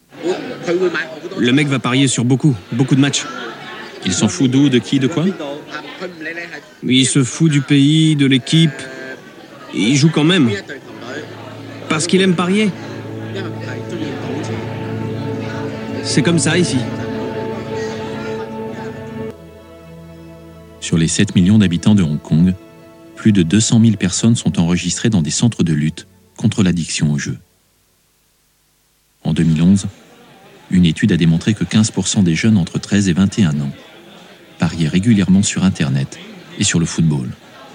Le mec va parier sur beaucoup de matchs. Il s'en fout d'où, de qui, de quoi ? Il se fout du pays, de l'équipe. Il joue quand même. Parce qu'il aime parier. C'est comme ça ici. Sur les 7 millions d'habitants de Hong Kong, plus de 200 000 personnes sont enregistrées dans des centres de lutte contre l'addiction au jeu. En 2011, une étude a démontré que 15% des jeunes entre 13 et 21 ans pariaient régulièrement sur Internet et sur le football.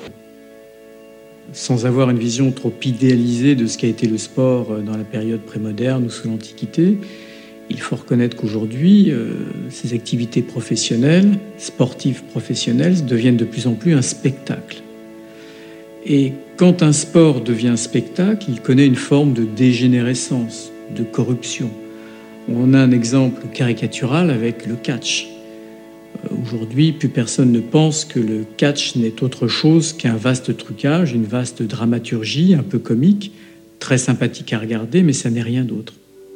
Sans avoir une vision trop idéalisée de ce qu'a été le sport dans la période prémoderne ou sous l'Antiquité, il faut reconnaître qu'aujourd'hui, ces activités professionnelles, sportives professionnelles, deviennent de plus en plus un spectacle. Et quand un sport devient un spectacle, il connaît une forme de dégénérescence, de corruption. On a un exemple caricatural avec le catch. Aujourd'hui, plus personne ne pense que le catch n'est autre chose qu'un vaste trucage, une vaste dramaturgie un peu comique, très sympathique à regarder, mais ça n'est rien d'autre.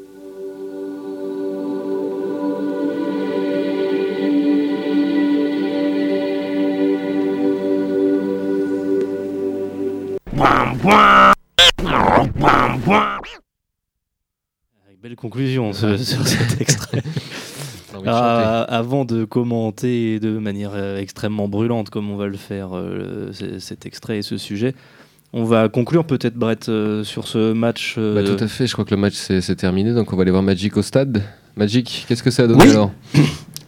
Belle conclusion sur cet extrait. Avant de commenter de manière extrêmement brûlante, comme on va le faire cet extrait et ce sujet, on va conclure peut-être, Brett, sur ce match. Tout à fait, je crois que le match c'est terminé, donc on va aller voir Magic au stade. Magic, qu'est-ce que ça a donné alors ? Pardon ?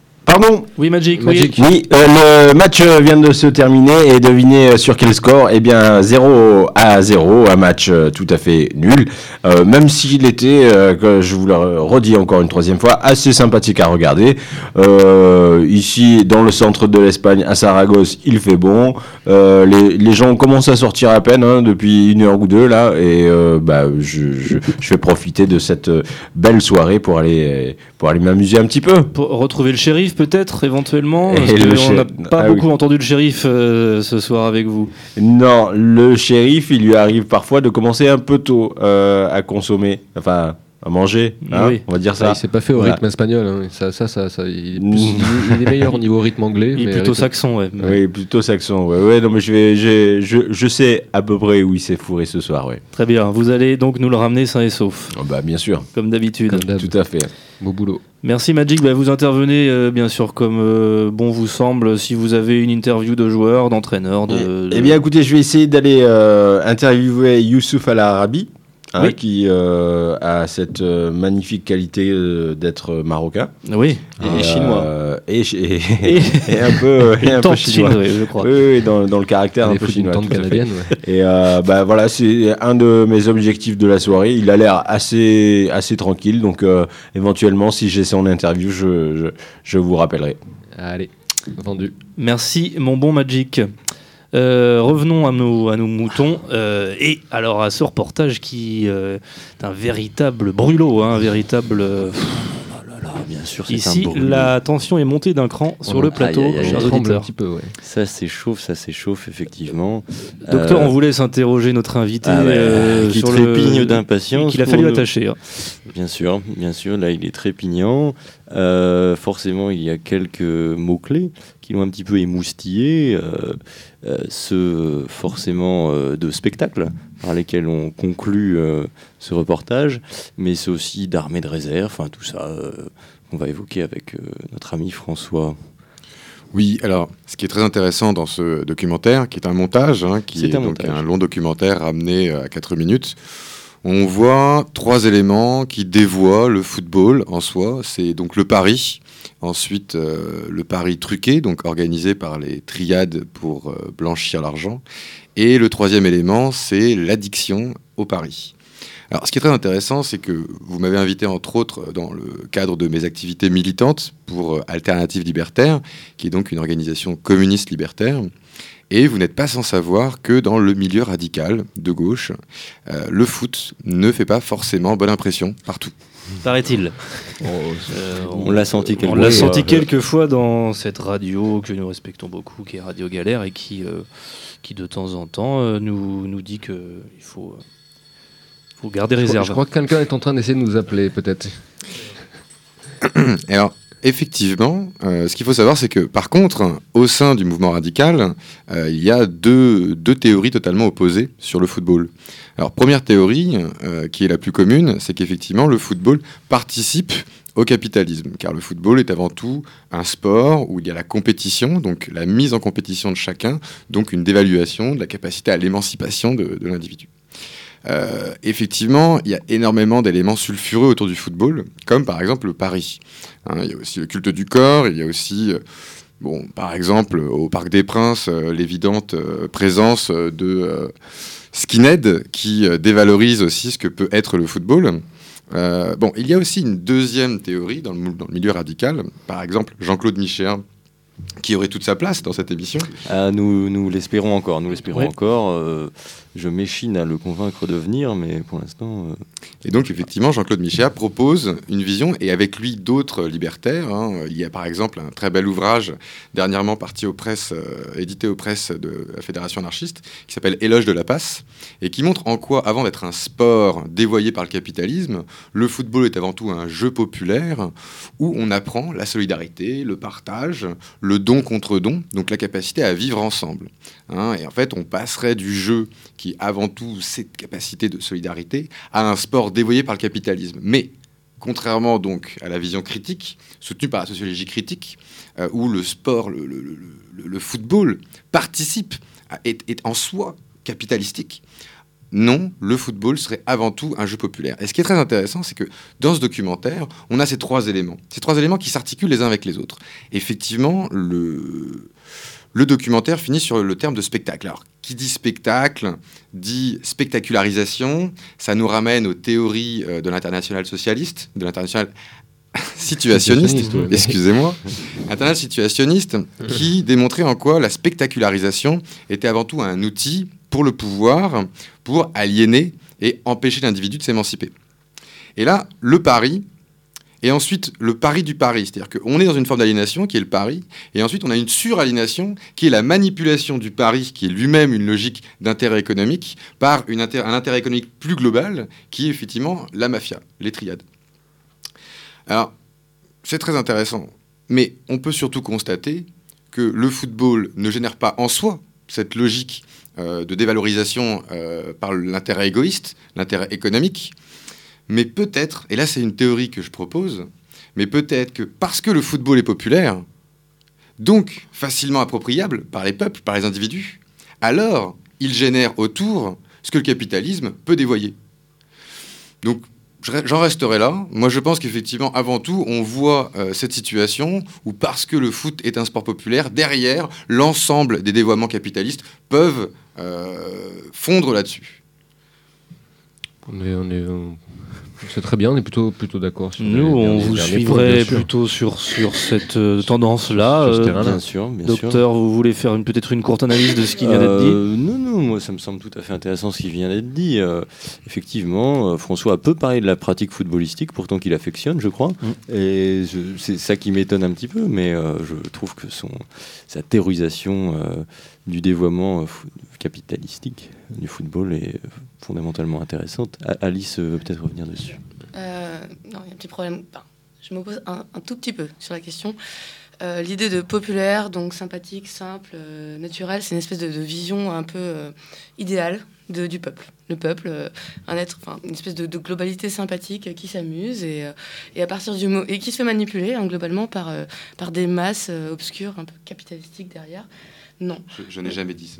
Oui, Magic. Oui, le match vient de se terminer et devinez sur quel score ? Eh bien, 0-0, un match tout à fait nul, même s'il était, que je vous le redis encore une troisième fois, assez sympathique à regarder. Ici, dans le centre de l'Espagne, à Saragosse, il fait bon. Les gens commencent à sortir à peine depuis 1 heure ou 2 là, et je vais profiter de cette belle soirée pour aller m'amuser un petit peu. Pour retrouver le shérif peut-être, éventuellement, parce qu'on n'a pas beaucoup entendu le shérif ce soir avec vous. Non, le shérif, il lui arrive parfois de commencer un peu tôt à consommer, enfin à manger, oui. On va dire ça. Il s'est pas fait au rythme espagnol, hein. Il est meilleur au niveau rythme anglais. Il est plutôt saxon, ouais. Oui, plutôt saxon, ouais. Non, mais je sais à peu près où il s'est fourré ce soir, ouais. Très bien, vous allez donc nous le ramener sain et sauf. Bien sûr. Comme d'habitude. Tout à fait. Beau boulot. Merci Magic, vous intervenez bien sûr comme bon vous semble, si vous avez une interview de joueurs, d'entraîneurs. Eh bien écoutez, je vais essayer d'aller interviewer Youssouf Al-Arabi. Oui. Qui a cette magnifique qualité d'être marocain. Oui, et chinois. Et un peu chinois. Je crois. Oui, dans le caractère un peu chinois. Canadienne, ouais. Et voilà, c'est un de mes objectifs de la soirée. Il a l'air assez tranquille, donc éventuellement, si j'ai son interview, je vous rappellerai. Allez, vendu. Merci, mon bon Magic. Revenons à nos moutons et alors à ce reportage qui est un véritable brûlot, un véritable. Bien sûr, ici, la tension est montée d'un cran sur le plateau, chers auditeurs. Un petit peu, ouais. Ça s'échauffe effectivement. Docteur, on vous laisse interroger notre invité qui sur trépigne d'impatience. Qu'il a fallu attacher. Bien sûr, là il est trépignant. Forcément, il y a quelques mots-clés qui l'ont un petit peu émoustillé, ceux forcément de spectacle par lesquels on conclut ce reportage, mais c'est aussi d'armée de réserve, tout ça qu'on va évoquer avec notre ami François. Oui, alors, ce qui est très intéressant dans ce documentaire, qui est un montage, qui est donc un long documentaire ramené à 4 minutes, on voit 3 éléments qui dévoient le football en soi. C'est donc le pari, ensuite le pari truqué, donc organisé par les triades pour blanchir l'argent, et le 3e élément, c'est l'addiction au pari. Alors, ce qui est très intéressant, c'est que vous m'avez invité, entre autres, dans le cadre de mes activités militantes pour Alternative Libertaire, qui est donc une organisation communiste libertaire. Et vous n'êtes pas sans savoir que dans le milieu radical de gauche, le foot ne fait pas forcément bonne impression partout. Paraît-il. On l'a senti quelques fois dans cette radio que nous respectons beaucoup, qui est Radio Galère, et qui de temps en temps nous dit qu'il faut garder réserve. Je crois que quelqu'un est en train d'essayer de nous appeler, peut-être. Alors, effectivement, ce qu'il faut savoir, c'est que, par contre, au sein du mouvement radical, il y a deux théories totalement opposées sur le football. Alors, première théorie, qui est la plus commune, c'est qu'effectivement, le football participe au capitalisme, car le football est avant tout un sport où il y a la compétition, donc la mise en compétition de chacun, donc une dévaluation de la capacité à l'émancipation de l'individu. Effectivement, il y a énormément d'éléments sulfureux autour du football, comme par exemple le pari. Il y a aussi le culte du corps, il y a aussi, par exemple, au Parc des Princes, l'évidente présence de skinheads qui dévalorisent aussi ce que peut être le football. Il y a aussi une deuxième théorie dans le milieu radical, par exemple Jean-Claude Michéa, qui aurait toute sa place dans cette émission. Nous l'espérons encore, je m'échine à le convaincre de venir, mais pour l'instant... Et donc, effectivement, Jean-Claude Michéa propose une vision, et avec lui d'autres libertaires. Il y a par exemple un très bel ouvrage, dernièrement édité aux presses de la Fédération anarchiste, qui s'appelle Éloge de la passe, et qui montre en quoi, avant d'être un sport dévoyé par le capitalisme, le football est avant tout un jeu populaire, où on apprend la solidarité, le partage, le don contre don, donc la capacité à vivre ensemble. Et en fait, on passerait du jeu qui avant tout cette capacité de solidarité à un sport dévoyé par le capitalisme. Mais contrairement donc à la vision critique, soutenue par la sociologie critique, où le sport, le football participe, est en soi capitalistique, non, le football serait avant tout un jeu populaire. Et ce qui est très intéressant, c'est que dans ce documentaire, on a ces trois éléments qui s'articulent les uns avec les autres. Effectivement, le documentaire finit sur le terme de spectacle. Alors, qui dit spectacle, dit spectacularisation. Ça nous ramène aux théories de l'international socialiste, de l'international situationniste, excusez-moi, international situationniste, qui démontrait en quoi la spectacularisation était avant tout un outil pour le pouvoir, pour aliéner et empêcher l'individu de s'émanciper. Et là, le pari, et ensuite le pari du pari, c'est-à-dire qu'on est dans une forme d'aliénation qui est le pari, et ensuite on a une suraliénation qui est la manipulation du pari, qui est lui-même une logique d'intérêt économique, par un intérêt économique plus global, qui est effectivement la mafia, les triades. Alors, c'est très intéressant, mais on peut surtout constater que le football ne génère pas en soi cette logique de dévalorisation par l'intérêt égoïste, l'intérêt économique, mais peut-être, et là c'est une théorie que je propose, mais peut-être que parce que le football est populaire, donc facilement appropriable par les peuples, par les individus, alors il génère autour ce que le capitalisme peut dévoyer. Donc j'en resterai là. Moi je pense qu'effectivement, avant tout, on voit cette situation où parce que le foot est un sport populaire, derrière, l'ensemble des dévoiements capitalistes peuvent fondre là-dessus. C'est très bien, on est plutôt d'accord. Nous, on vous suivrait plutôt sur cette tendance-là. Bien sûr. Docteur, vous voulez faire peut-être une courte analyse de ce qui vient d'être dit ? Non, moi ça me semble tout à fait intéressant ce qui vient d'être dit. Effectivement, François a peu parlé de la pratique footballistique, pourtant qu'il affectionne, je crois. Et c'est ça qui m'étonne un petit peu, mais je trouve que sa théorisation du dévoiement capitalistique du football est fondamentalement intéressante. Alice veut peut-être revenir dessus. Non, il y a un petit problème. Enfin, je m'oppose un tout petit peu sur la question. L'idée de populaire, donc sympathique, simple, naturel, c'est une espèce de vision un peu idéale du peuple. Le peuple, une espèce de globalité sympathique qui s'amuse et à partir et qui se fait manipuler globalement par des masses obscures, un peu capitalistiques derrière. Non. Je n'ai jamais dit ça.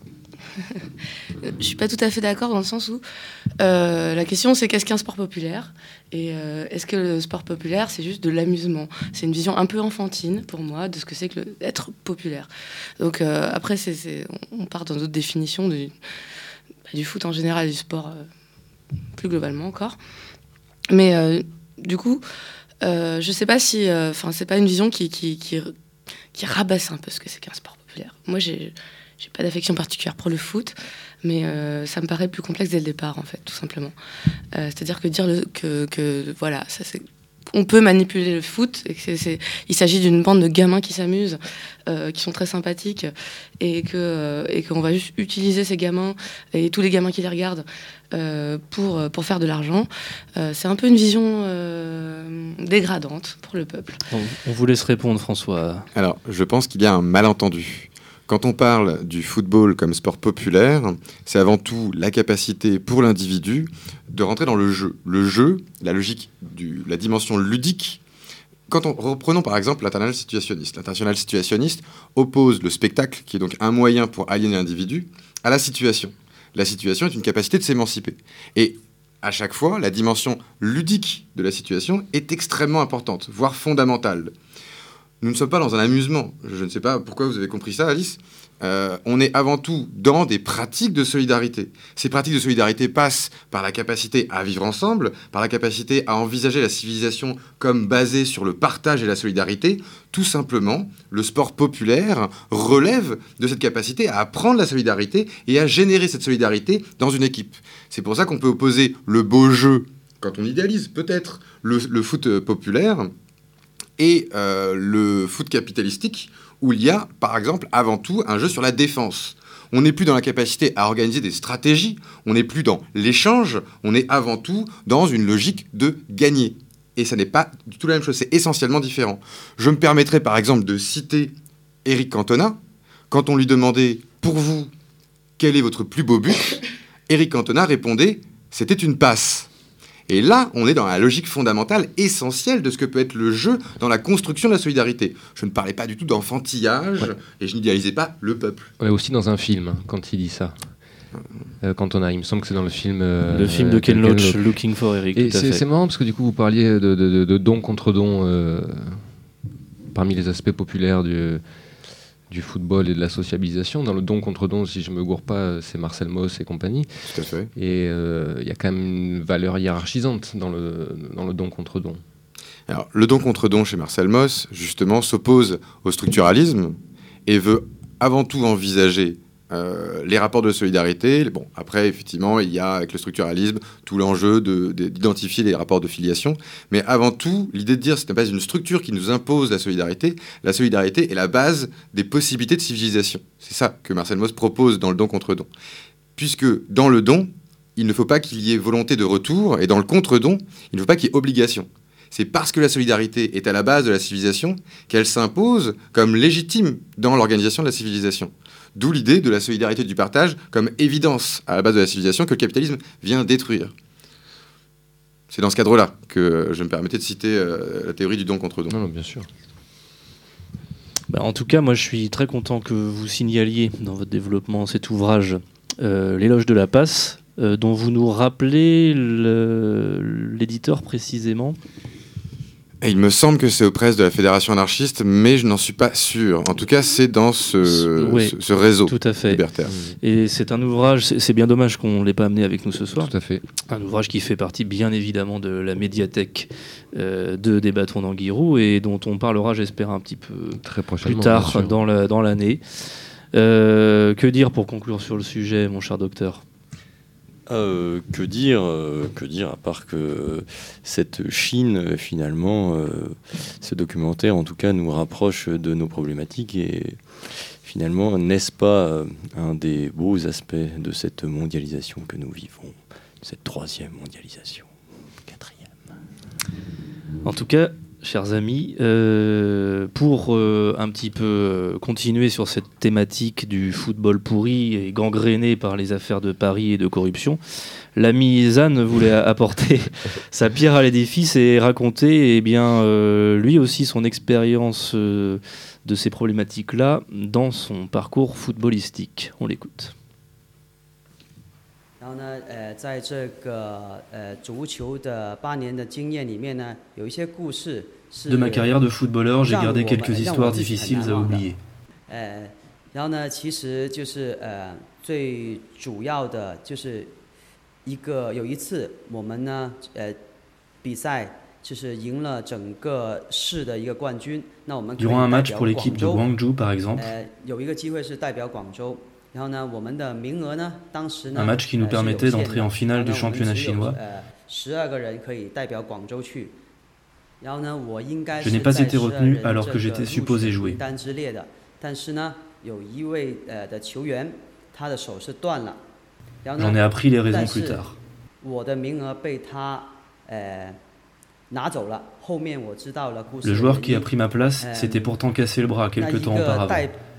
Je suis pas tout à fait d'accord dans le sens où la question c'est qu'est-ce qu'un sport populaire et est-ce que le sport populaire c'est juste de l'amusement. C'est une vision un peu enfantine pour moi de ce que c'est que être populaire. Donc après on part dans d'autres définitions du foot en général, du sport plus globalement encore. Mais du coup je sais pas si c'est pas une vision qui rabaisse un peu ce que c'est qu'un sport populaire. Moi, j'ai pas d'affection particulière pour le foot, mais ça me paraît plus complexe dès le départ, en fait, tout simplement. C'est-à-dire que dire voilà, on peut manipuler le foot, et il s'agit d'une bande de gamins qui s'amusent, qui sont très sympathiques, et qu'on va juste utiliser ces gamins et tous les gamins qui les regardent pour faire de l'argent. C'est un peu une vision dégradante pour le peuple. On vous laisse répondre, François. Alors, je pense qu'il y a un malentendu. Quand on parle du football comme sport populaire, c'est avant tout la capacité pour l'individu de rentrer dans le jeu. Le jeu, la logique, la dimension ludique reprenons par exemple l'international situationniste. L'international situationniste oppose le spectacle, qui est donc un moyen pour aliéner l'individu, à la situation. La situation est une capacité de s'émanciper. Et à chaque fois, la dimension ludique de la situation est extrêmement importante, voire fondamentale. Nous ne sommes pas dans un amusement. Je ne sais pas pourquoi vous avez compris ça, Alice. On est avant tout dans des pratiques de solidarité. Ces pratiques de solidarité passent par la capacité à vivre ensemble, par la capacité à envisager la civilisation comme basée sur le partage et la solidarité. Tout simplement, le sport populaire relève de cette capacité à apprendre la solidarité et à générer cette solidarité dans une équipe. C'est pour ça qu'on peut opposer le beau jeu, quand on idéalise peut-être le foot populaire, et le foot capitalistique, où il y a, par exemple, avant tout, un jeu sur la défense. On n'est plus dans la capacité à organiser des stratégies, on n'est plus dans l'échange, on est avant tout dans une logique de gagner. Et ça n'est pas du tout la même chose, c'est essentiellement différent. Je me permettrai, par exemple, de citer Eric Cantona. Quand on lui demandait, pour vous, quel est votre plus beau but, Eric Cantona répondait, c'était une passe. Et là, on est dans la logique fondamentale, essentielle de ce que peut être le jeu dans la construction de la solidarité. Je ne parlais pas du tout d'enfantillage, et je n'idéalisais pas le peuple. On est aussi dans un film, quand il dit ça. Cantona, il me semble que c'est dans le film... le film de Ken Loach, Looking for Eric. Et c'est marrant, parce que du coup, vous parliez de don contre don, parmi les aspects populaires du football et de la sociabilisation. Dans le don contre don, si je ne me gourre pas, c'est Marcel Mauss et compagnie. Tout à fait. Et il y a quand même une valeur hiérarchisante dans le don contre don. Alors, le don contre don chez Marcel Mauss, justement, s'oppose au structuralisme et veut avant tout envisager les rapports de solidarité. Bon, après, effectivement, il y a avec le structuralisme tout l'enjeu d'identifier les rapports de filiation. Mais avant tout, l'idée de dire que ce n'est pas une structure qui nous impose la solidarité. La solidarité est la base des possibilités de civilisation. C'est ça que Marcel Mauss propose dans le don contre don. Puisque dans le don, il ne faut pas qu'il y ait volonté de retour, et dans le contre-don, il ne faut pas qu'il y ait obligation. C'est parce que la solidarité est à la base de la civilisation qu'elle s'impose comme légitime dans l'organisation de la civilisation. D'où l'idée de la solidarité du partage comme évidence à la base de la civilisation que le capitalisme vient détruire. C'est dans ce cadre-là que je me permettais de citer la théorie du don contre don. Non, bien sûr. En tout cas, moi je suis très content que vous signaliez dans votre développement cet ouvrage L'éloge de la passe, dont vous nous rappelez l'éditeur précisément. Et il me semble que c'est aux presses de la Fédération anarchiste, mais je n'en suis pas sûr. En tout cas, c'est dans ce réseau tout à fait. Libertaire. Et c'est un ouvrage, c'est bien dommage qu'on ne l'ait pas amené avec nous ce soir. Tout à fait. Un ouvrage qui fait partie, bien évidemment, de la médiathèque de Débattons d'Anguirou et dont on parlera, j'espère, un petit peu plus tard dans l'année. Que dire pour conclure sur le sujet, mon cher docteur ? Que dire à part que cette Chine, finalement, ce documentaire, en tout cas, nous rapproche de nos problématiques et finalement, n'est-ce pas un des beaux aspects de cette mondialisation que nous vivons, cette troisième mondialisation, quatrième. En tout cas, chers amis, pour un petit peu continuer sur cette thématique du football pourri et gangréné par les affaires de Paris et de corruption, l'ami Zan voulait apporter sa pierre à l'édifice et raconter lui aussi son expérience de ces problématiques-là dans son parcours footballistique. On l'écoute. 然后呢，在这个足球的8年的经验里面呢，有一些故事是 De ma carrière de footballeur, j'ai gardé quelques histoires difficiles à oublier. 然后呢，其实就是最主要的就是有一次我们呢比赛就是赢了整个市的一个冠军，那我们 Durant un match pour l'équipe de Guangzhou, par exemple. 有一个机会是代表广州。 Un match qui nous permettait d'entrer en finale du championnat chinois. Je n'ai pas été retenu alors que j'étais supposé jouer. J'en ai appris les raisons plus tard. Le joueur qui a pris ma place s'était pourtant cassé le bras quelque temps auparavant.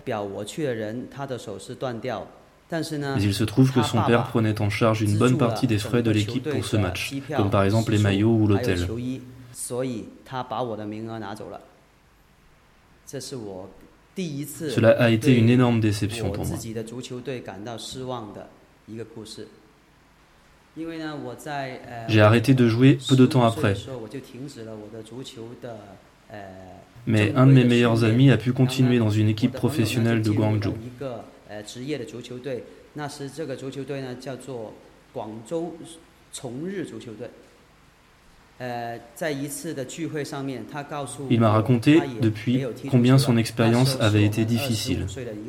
Mais il se trouve que son père prenait en charge une bonne partie des frais de l'équipe pour ce match, comme par exemple les maillots ou l'hôtel. Cela a été une énorme déception pour moi. J'ai arrêté de jouer peu de temps après. Mais un de mes meilleurs amis a pu continuer dans une équipe professionnelle de Guangzhou. Il m'a raconté depuis combien son expérience avait été difficile.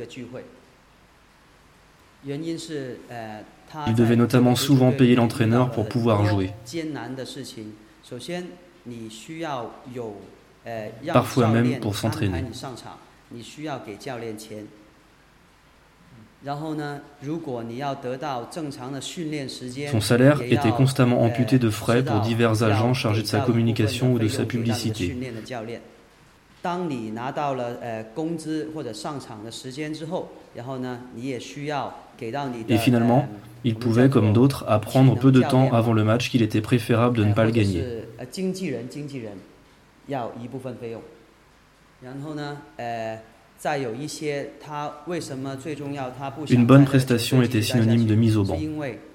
Il devait notamment souvent payer l'entraîneur pour pouvoir jouer. Parfois même pour s'entraîner. Son salaire était constamment amputé de frais pour divers agents chargés de sa communication ou de sa publicité. Et finalement, il pouvait, comme d'autres, apprendre peu de temps avant le match qu'il était préférable de ne pas le gagner. Une bonne prestation était synonyme de mise au banc.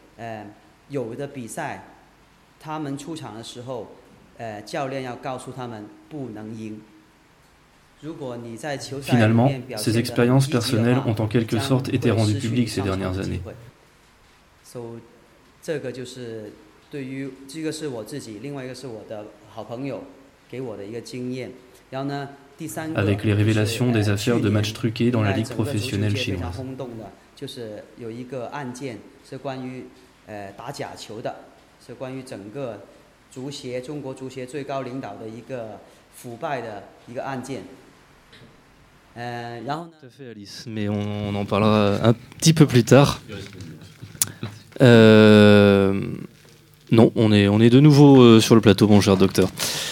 Finalement, ces expériences personnelles ont en quelque sorte été rendues publiques ces dernières années. Avec les révélations des affaires de matchs truqués dans la ligue professionnelle chinoise. Tout à fait, Alice, mais on en parlera un petit peu plus tard. Non, on est de nouveau sur le plateau, mon cher docteur.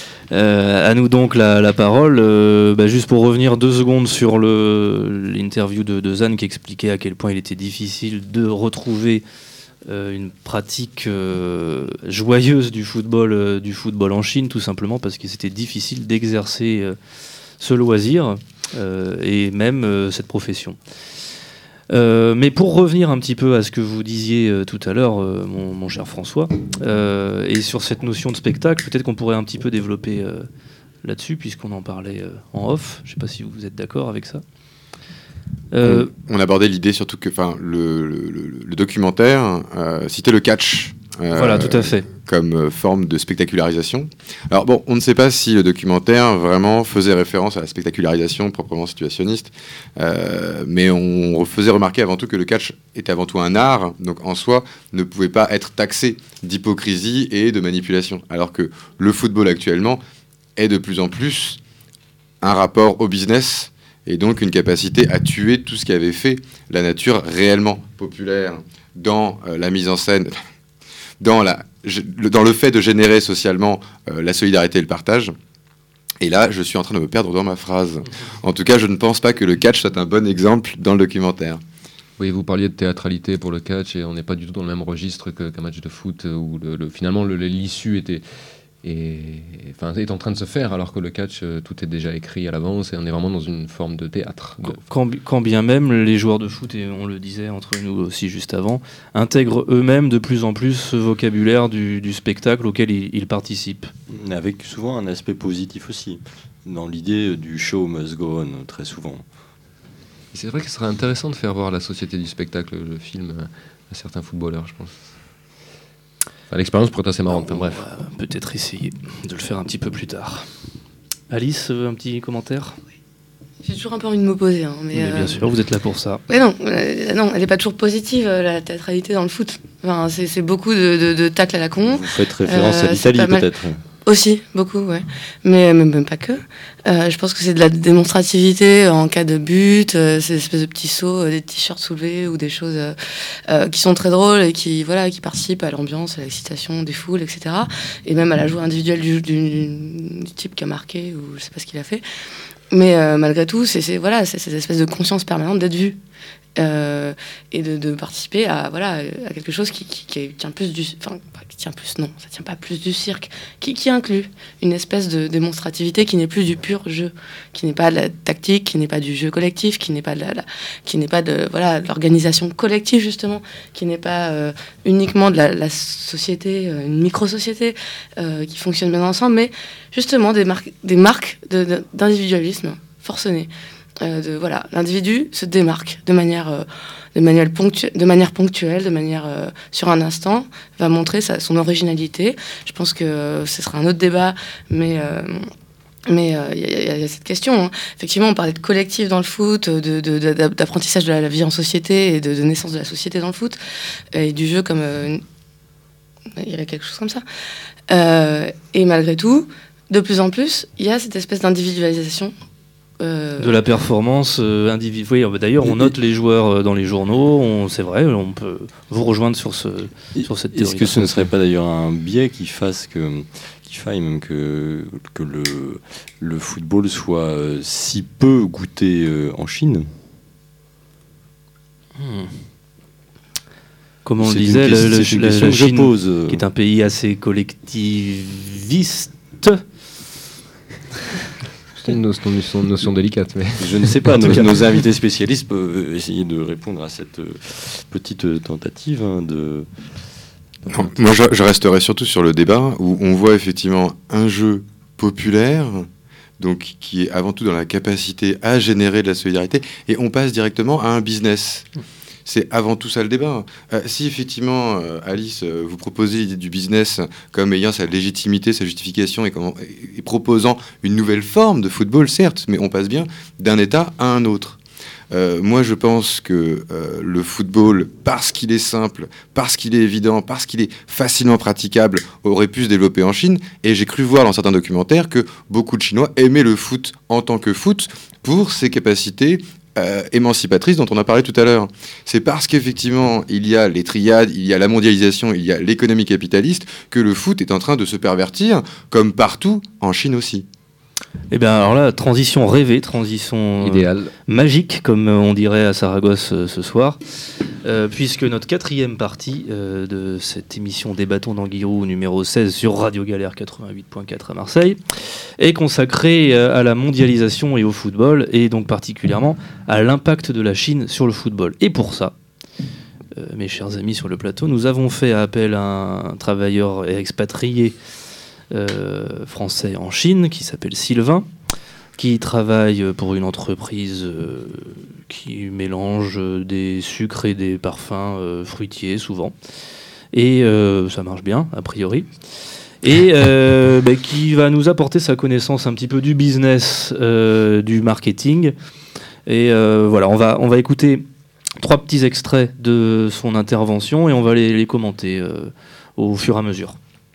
À nous donc la parole. Juste pour revenir 2 secondes sur l'interview de Zan qui expliquait à quel point il était difficile de retrouver une pratique joyeuse du football en Chine, tout simplement parce que c'était difficile d'exercer ce loisir et même cette profession. Mais pour revenir un petit peu à ce que vous disiez tout à l'heure, mon cher François, et sur cette notion de spectacle, peut-être qu'on pourrait un petit peu développer là-dessus, puisqu'on en parlait en off. Je ne sais pas si vous êtes d'accord avec ça. On abordait l'idée surtout que le documentaire citait le catch. Voilà, tout à fait. Comme forme de spectacularisation. Alors bon, on ne sait pas si le documentaire vraiment faisait référence à la spectacularisation proprement situationniste, mais on faisait remarquer avant tout que le catch était avant tout un art, donc en soi ne pouvait pas être taxé d'hypocrisie et de manipulation, alors que le football actuellement est de plus en plus un rapport au business et donc une capacité à tuer tout ce qui avait fait la nature réellement populaire dans la mise en scène, dans le fait de générer socialement la solidarité et le partage. Et là, je suis en train de me perdre dans ma phrase. En tout cas, je ne pense pas que le catch soit un bon exemple dans le documentaire. Oui, vous parliez de théâtralité pour le catch, et on n'est pas du tout dans le même registre qu'un match de foot, où finalement l'issue est en train de se faire, alors que le catch, tout est déjà écrit à l'avance, et on est vraiment dans une forme de théâtre. Quand bien même les joueurs de foot, et on le disait entre nous aussi juste avant, intègrent eux-mêmes de plus en plus ce vocabulaire du spectacle auquel ils participent. Avec souvent un aspect positif aussi, dans l'idée du show must go on, très souvent. Et c'est vrai que ce serait intéressant de faire voir la société du spectacle, le film, à certains footballeurs, je pense. L'expérience pourrait être assez marrante, bref. On va peut-être essayer de le faire un petit peu plus tard. Alice, un petit commentaire ? J'ai toujours un peu envie de m'opposer. Mais bien sûr, vous êtes là pour ça. Mais non, elle n'est pas toujours positive, la théâtralité dans le foot. Enfin, c'est beaucoup de tacles à la con. Vous faites référence à l'Italie, peut-être. Aussi, beaucoup, ouais. Mais même pas que. Je pense que c'est de la démonstrativité en cas de but, ces espèces de petits sauts, des t-shirts soulevés ou des choses qui sont très drôles et qui participent à l'ambiance, à l'excitation des foules, etc. Et même à la joie individuelle du type qui a marqué ou je sais pas ce qu'il a fait. Mais malgré tout, c'est cette espèce de conscience permanente d'être vu. et de participer à quelque chose qui tient plus du... Enfin, qui tient plus, non, ça tient pas plus du cirque, qui inclut une espèce de démonstrativité qui n'est plus du pur jeu, qui n'est pas de la tactique, qui n'est pas du jeu collectif, qui n'est pas de l'organisation collective justement, qui n'est pas uniquement de la société, une micro-société qui fonctionne bien ensemble, mais justement des marques d'individualisme forcené. L'individu se démarque de manière ponctuelle, sur un instant, va montrer son originalité. Je pense que ce sera un autre débat, mais il y a cette question. Hein. Effectivement, on parlait de collectif dans le foot, d'apprentissage de la vie en société et de naissance de la société dans le foot, et du jeu comme... il y avait quelque chose comme ça. Et malgré tout, de plus en plus, il y a cette espèce d'individualisation de la performance individuelle. Oui, d'ailleurs, on note les joueurs dans les journaux. C'est vrai, on peut vous rejoindre sur cette théorie. Est-ce que ce ne serait pas d'ailleurs un biais qui faille même que le football soit si peu goûté en Chine? Comme on le disait, la Chine, qui est un pays assez collectiviste. C'est une notion délicate. Mais... Je ne sais pas, nos invités spécialistes peuvent essayer de répondre à cette petite tentative de... Non, moi, je resterai surtout sur le débat où on voit effectivement un jeu populaire, donc qui est avant tout dans la capacité à générer de la solidarité, et on passe directement à un business. C'est avant tout ça le débat. Si effectivement, Alice, vous proposez l'idée du business comme ayant sa légitimité, sa justification et proposant une nouvelle forme de football, certes, mais on passe bien d'un état à un autre. Moi, je pense que le football, parce qu'il est simple, parce qu'il est évident, parce qu'il est facilement praticable, aurait pu se développer en Chine. Et j'ai cru voir dans certains documentaires que beaucoup de Chinois aimaient le foot en tant que foot pour ses capacités émancipatrice dont on a parlé tout à l'heure. C'est parce qu'effectivement, il y a les triades, il y a la mondialisation, il y a l'économie capitaliste, que le foot est en train de se pervertir, comme partout en Chine aussi. Eh bien, alors là, transition rêvée, transition idéale, magique, comme on dirait à Saragosse ce soir, puisque notre quatrième partie de cette émission Débattons d'Anguirou numéro 16 sur Radio Galère 88.4 à Marseille est consacrée à la mondialisation et au football, et donc particulièrement à l'impact de la Chine sur le football. Et pour ça, mes chers amis sur le plateau, nous avons fait appel à un travailleur expatrié français en Chine qui s'appelle Sylvain, qui travaille pour une entreprise qui mélange des sucres et des parfums fruitiers souvent, et ça marche bien a priori, et qui va nous apporter sa connaissance un petit peu du business, du marketing, et voilà, on va écouter 3 petits extraits de son intervention et on va les commenter au fur et à mesure.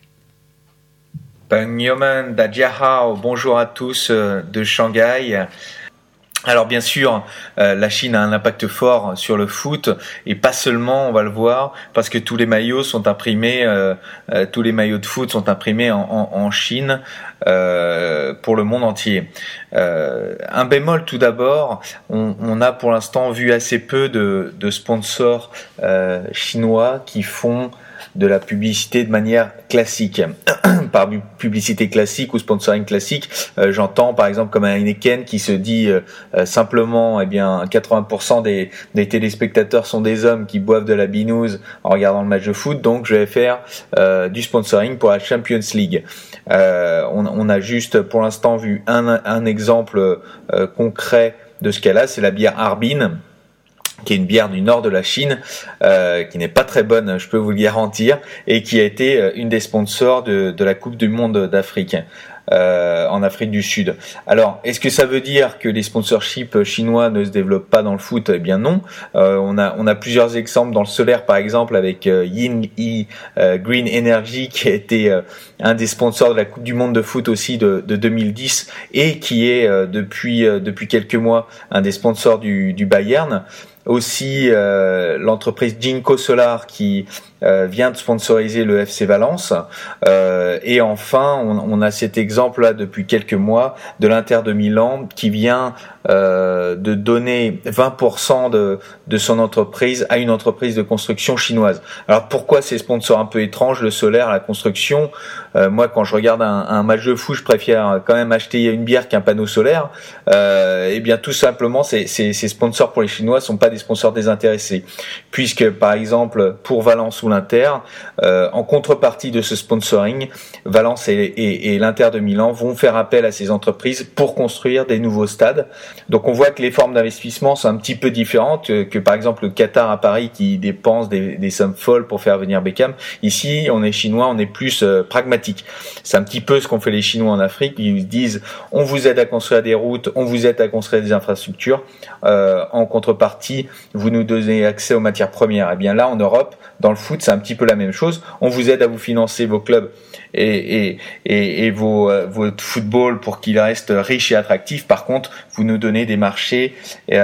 Bonjour à tous de Shanghai. Alors bien sûr, la Chine a un impact fort sur le foot, et pas seulement, on va le voir, parce que tous les maillots sont imprimés, tous les maillots de foot sont imprimés en Chine pour le monde entier. Un bémol tout d'abord, on a pour l'instant vu assez peu de sponsors chinois qui font de la publicité de manière classique. Par publicité classique ou sponsoring classique, j'entends par exemple comme un Heineken qui se dit simplement, 80% des téléspectateurs sont des hommes qui boivent de la binouse en regardant le match de foot, donc je vais faire du sponsoring pour la Champions League. On a juste pour l'instant vu un exemple concret de ce cas-là, c'est la bière Harbin, qui est une bière du nord de la Chine, qui n'est pas très bonne, je peux vous le garantir, et qui a été une des sponsors de la Coupe du Monde d'Afrique, en Afrique du Sud. Alors, est-ce que ça veut dire que les sponsorships chinois ne se développent pas dans le foot? Eh bien non. On a plusieurs exemples dans le solaire, par exemple, avec Yin Green Energy, qui a été un des sponsors de la Coupe du Monde de foot aussi de 2010, et qui est depuis quelques mois un des sponsors du Bayern. Aussi l'entreprise Jinko Solar qui vient de sponsoriser le FC Valence. Et enfin, on a cet exemple-là depuis quelques mois de l'Inter de Milan qui vient de donner 20% de son entreprise à une entreprise de construction chinoise. Alors pourquoi ces sponsors un peu étranges, le solaire, la construction? Moi, quand je regarde un match de foot, je préfère quand même acheter une bière qu'un panneau solaire. Eh bien, tout simplement, ces sponsors pour les Chinois sont pas des sponsors désintéressés, puisque par exemple pour Valence ou l'Inter, en contrepartie de ce sponsoring, Valence et l'Inter de Milan vont faire appel à ces entreprises pour construire des nouveaux stades. Donc on voit que les formes d'investissement sont un petit peu différentes que par exemple le Qatar à Paris qui dépense des sommes folles pour faire venir Beckham. Ici, on est chinois, on est plus pragmatique. C'est un petit peu ce qu'ont fait les Chinois en Afrique. Ils disent on vous aide à construire des routes, on vous aide à construire des infrastructures. En contrepartie, vous nous donnez accès aux matières premières. Et bien là, en Europe, dans le foot, c'est un petit peu la même chose. On vous aide à vous financer vos clubs et votre football pour qu'il reste riche et attractif. Par contre, vous nous donnez des marchés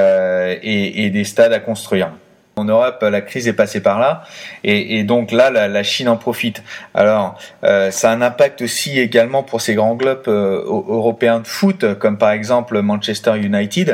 et des stades à construire. En Europe, la crise est passée par là, et donc là, la Chine en profite. Alors, ça a un impact aussi également pour ces grands clubs européens de foot, comme par exemple Manchester United,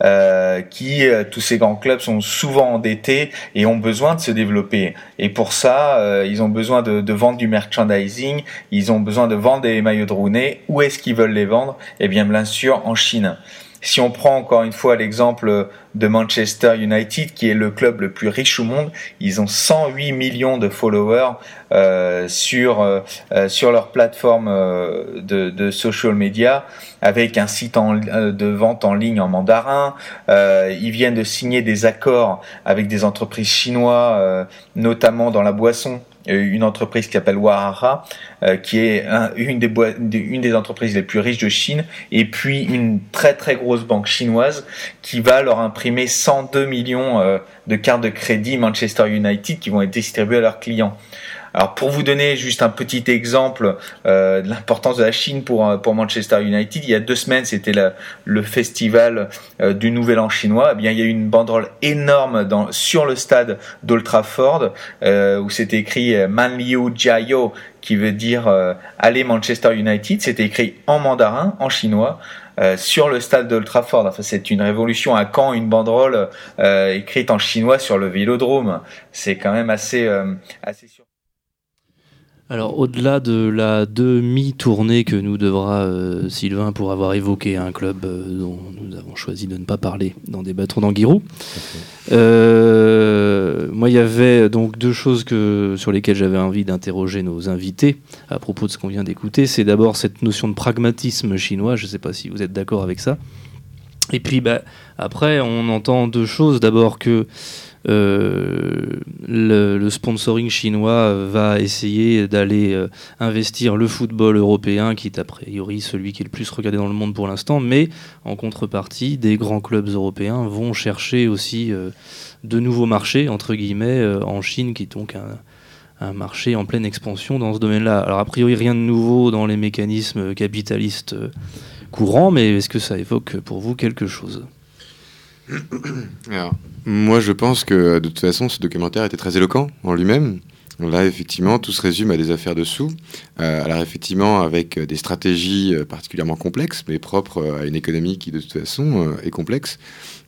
tous ces grands clubs sont souvent endettés et ont besoin de se développer. Et pour ça, ils ont besoin de vendre du merchandising, ils ont besoin de vendre des maillots de Rooney. Où est-ce qu'ils veulent les vendre? Eh bien sûr, en Chine. Si on prend encore une fois l'exemple de Manchester United, qui est le club le plus riche au monde, ils ont 108 millions de followers sur leur plateforme de social media, avec un site de vente en ligne en mandarin. Ils viennent de signer des accords avec des entreprises chinoises, notamment dans la boisson. Une entreprise qui s'appelle Huarara, qui est une des entreprises les plus riches de Chine, et puis une très très grosse banque chinoise qui va leur imprimer 102 millions de cartes de crédit Manchester United qui vont être distribuées à leurs clients. Alors pour vous donner juste un petit exemple de l'importance de la Chine pour Manchester United, il y a 2 semaines, c'était le festival du Nouvel An chinois. Eh bien, il y a eu une banderole énorme sur le stade d'Old Trafford où c'était écrit Manliu Jiao, qui veut dire allez Manchester United. C'était écrit en mandarin, en chinois. Sur le stade d'Old Trafford. Enfin, c'est une révolution à Caen, une banderole écrite en chinois sur le Vélodrome. C'est quand même assez sûr. Alors, au-delà de la demi-tournée que nous devra Sylvain pour avoir évoqué un club dont nous avons choisi de ne pas parler dans des bâtons d'Anguirou, moi, il y avait donc 2 choses sur lesquelles j'avais envie d'interroger nos invités à propos de ce qu'on vient d'écouter. C'est d'abord cette notion de pragmatisme chinois, je ne sais pas si vous êtes d'accord avec ça. Et puis, après, on entend 2 choses. D'abord que le sponsoring chinois va essayer d'aller investir le football européen, qui est a priori celui qui est le plus regardé dans le monde pour l'instant, mais en contrepartie, des grands clubs européens vont chercher aussi de nouveaux marchés, entre guillemets, en Chine, qui est donc un marché en pleine expansion dans ce domaine-là. Alors a priori, rien de nouveau dans les mécanismes capitalistes courants, mais est-ce que ça évoque pour vous quelque chose ? Alors, moi, je pense que de toute façon, ce documentaire était très éloquent en lui-même. Là, effectivement, tout se résume à des affaires de sous. Alors, effectivement, avec des stratégies particulièrement complexes, mais propres à une économie qui, de toute façon, est complexe.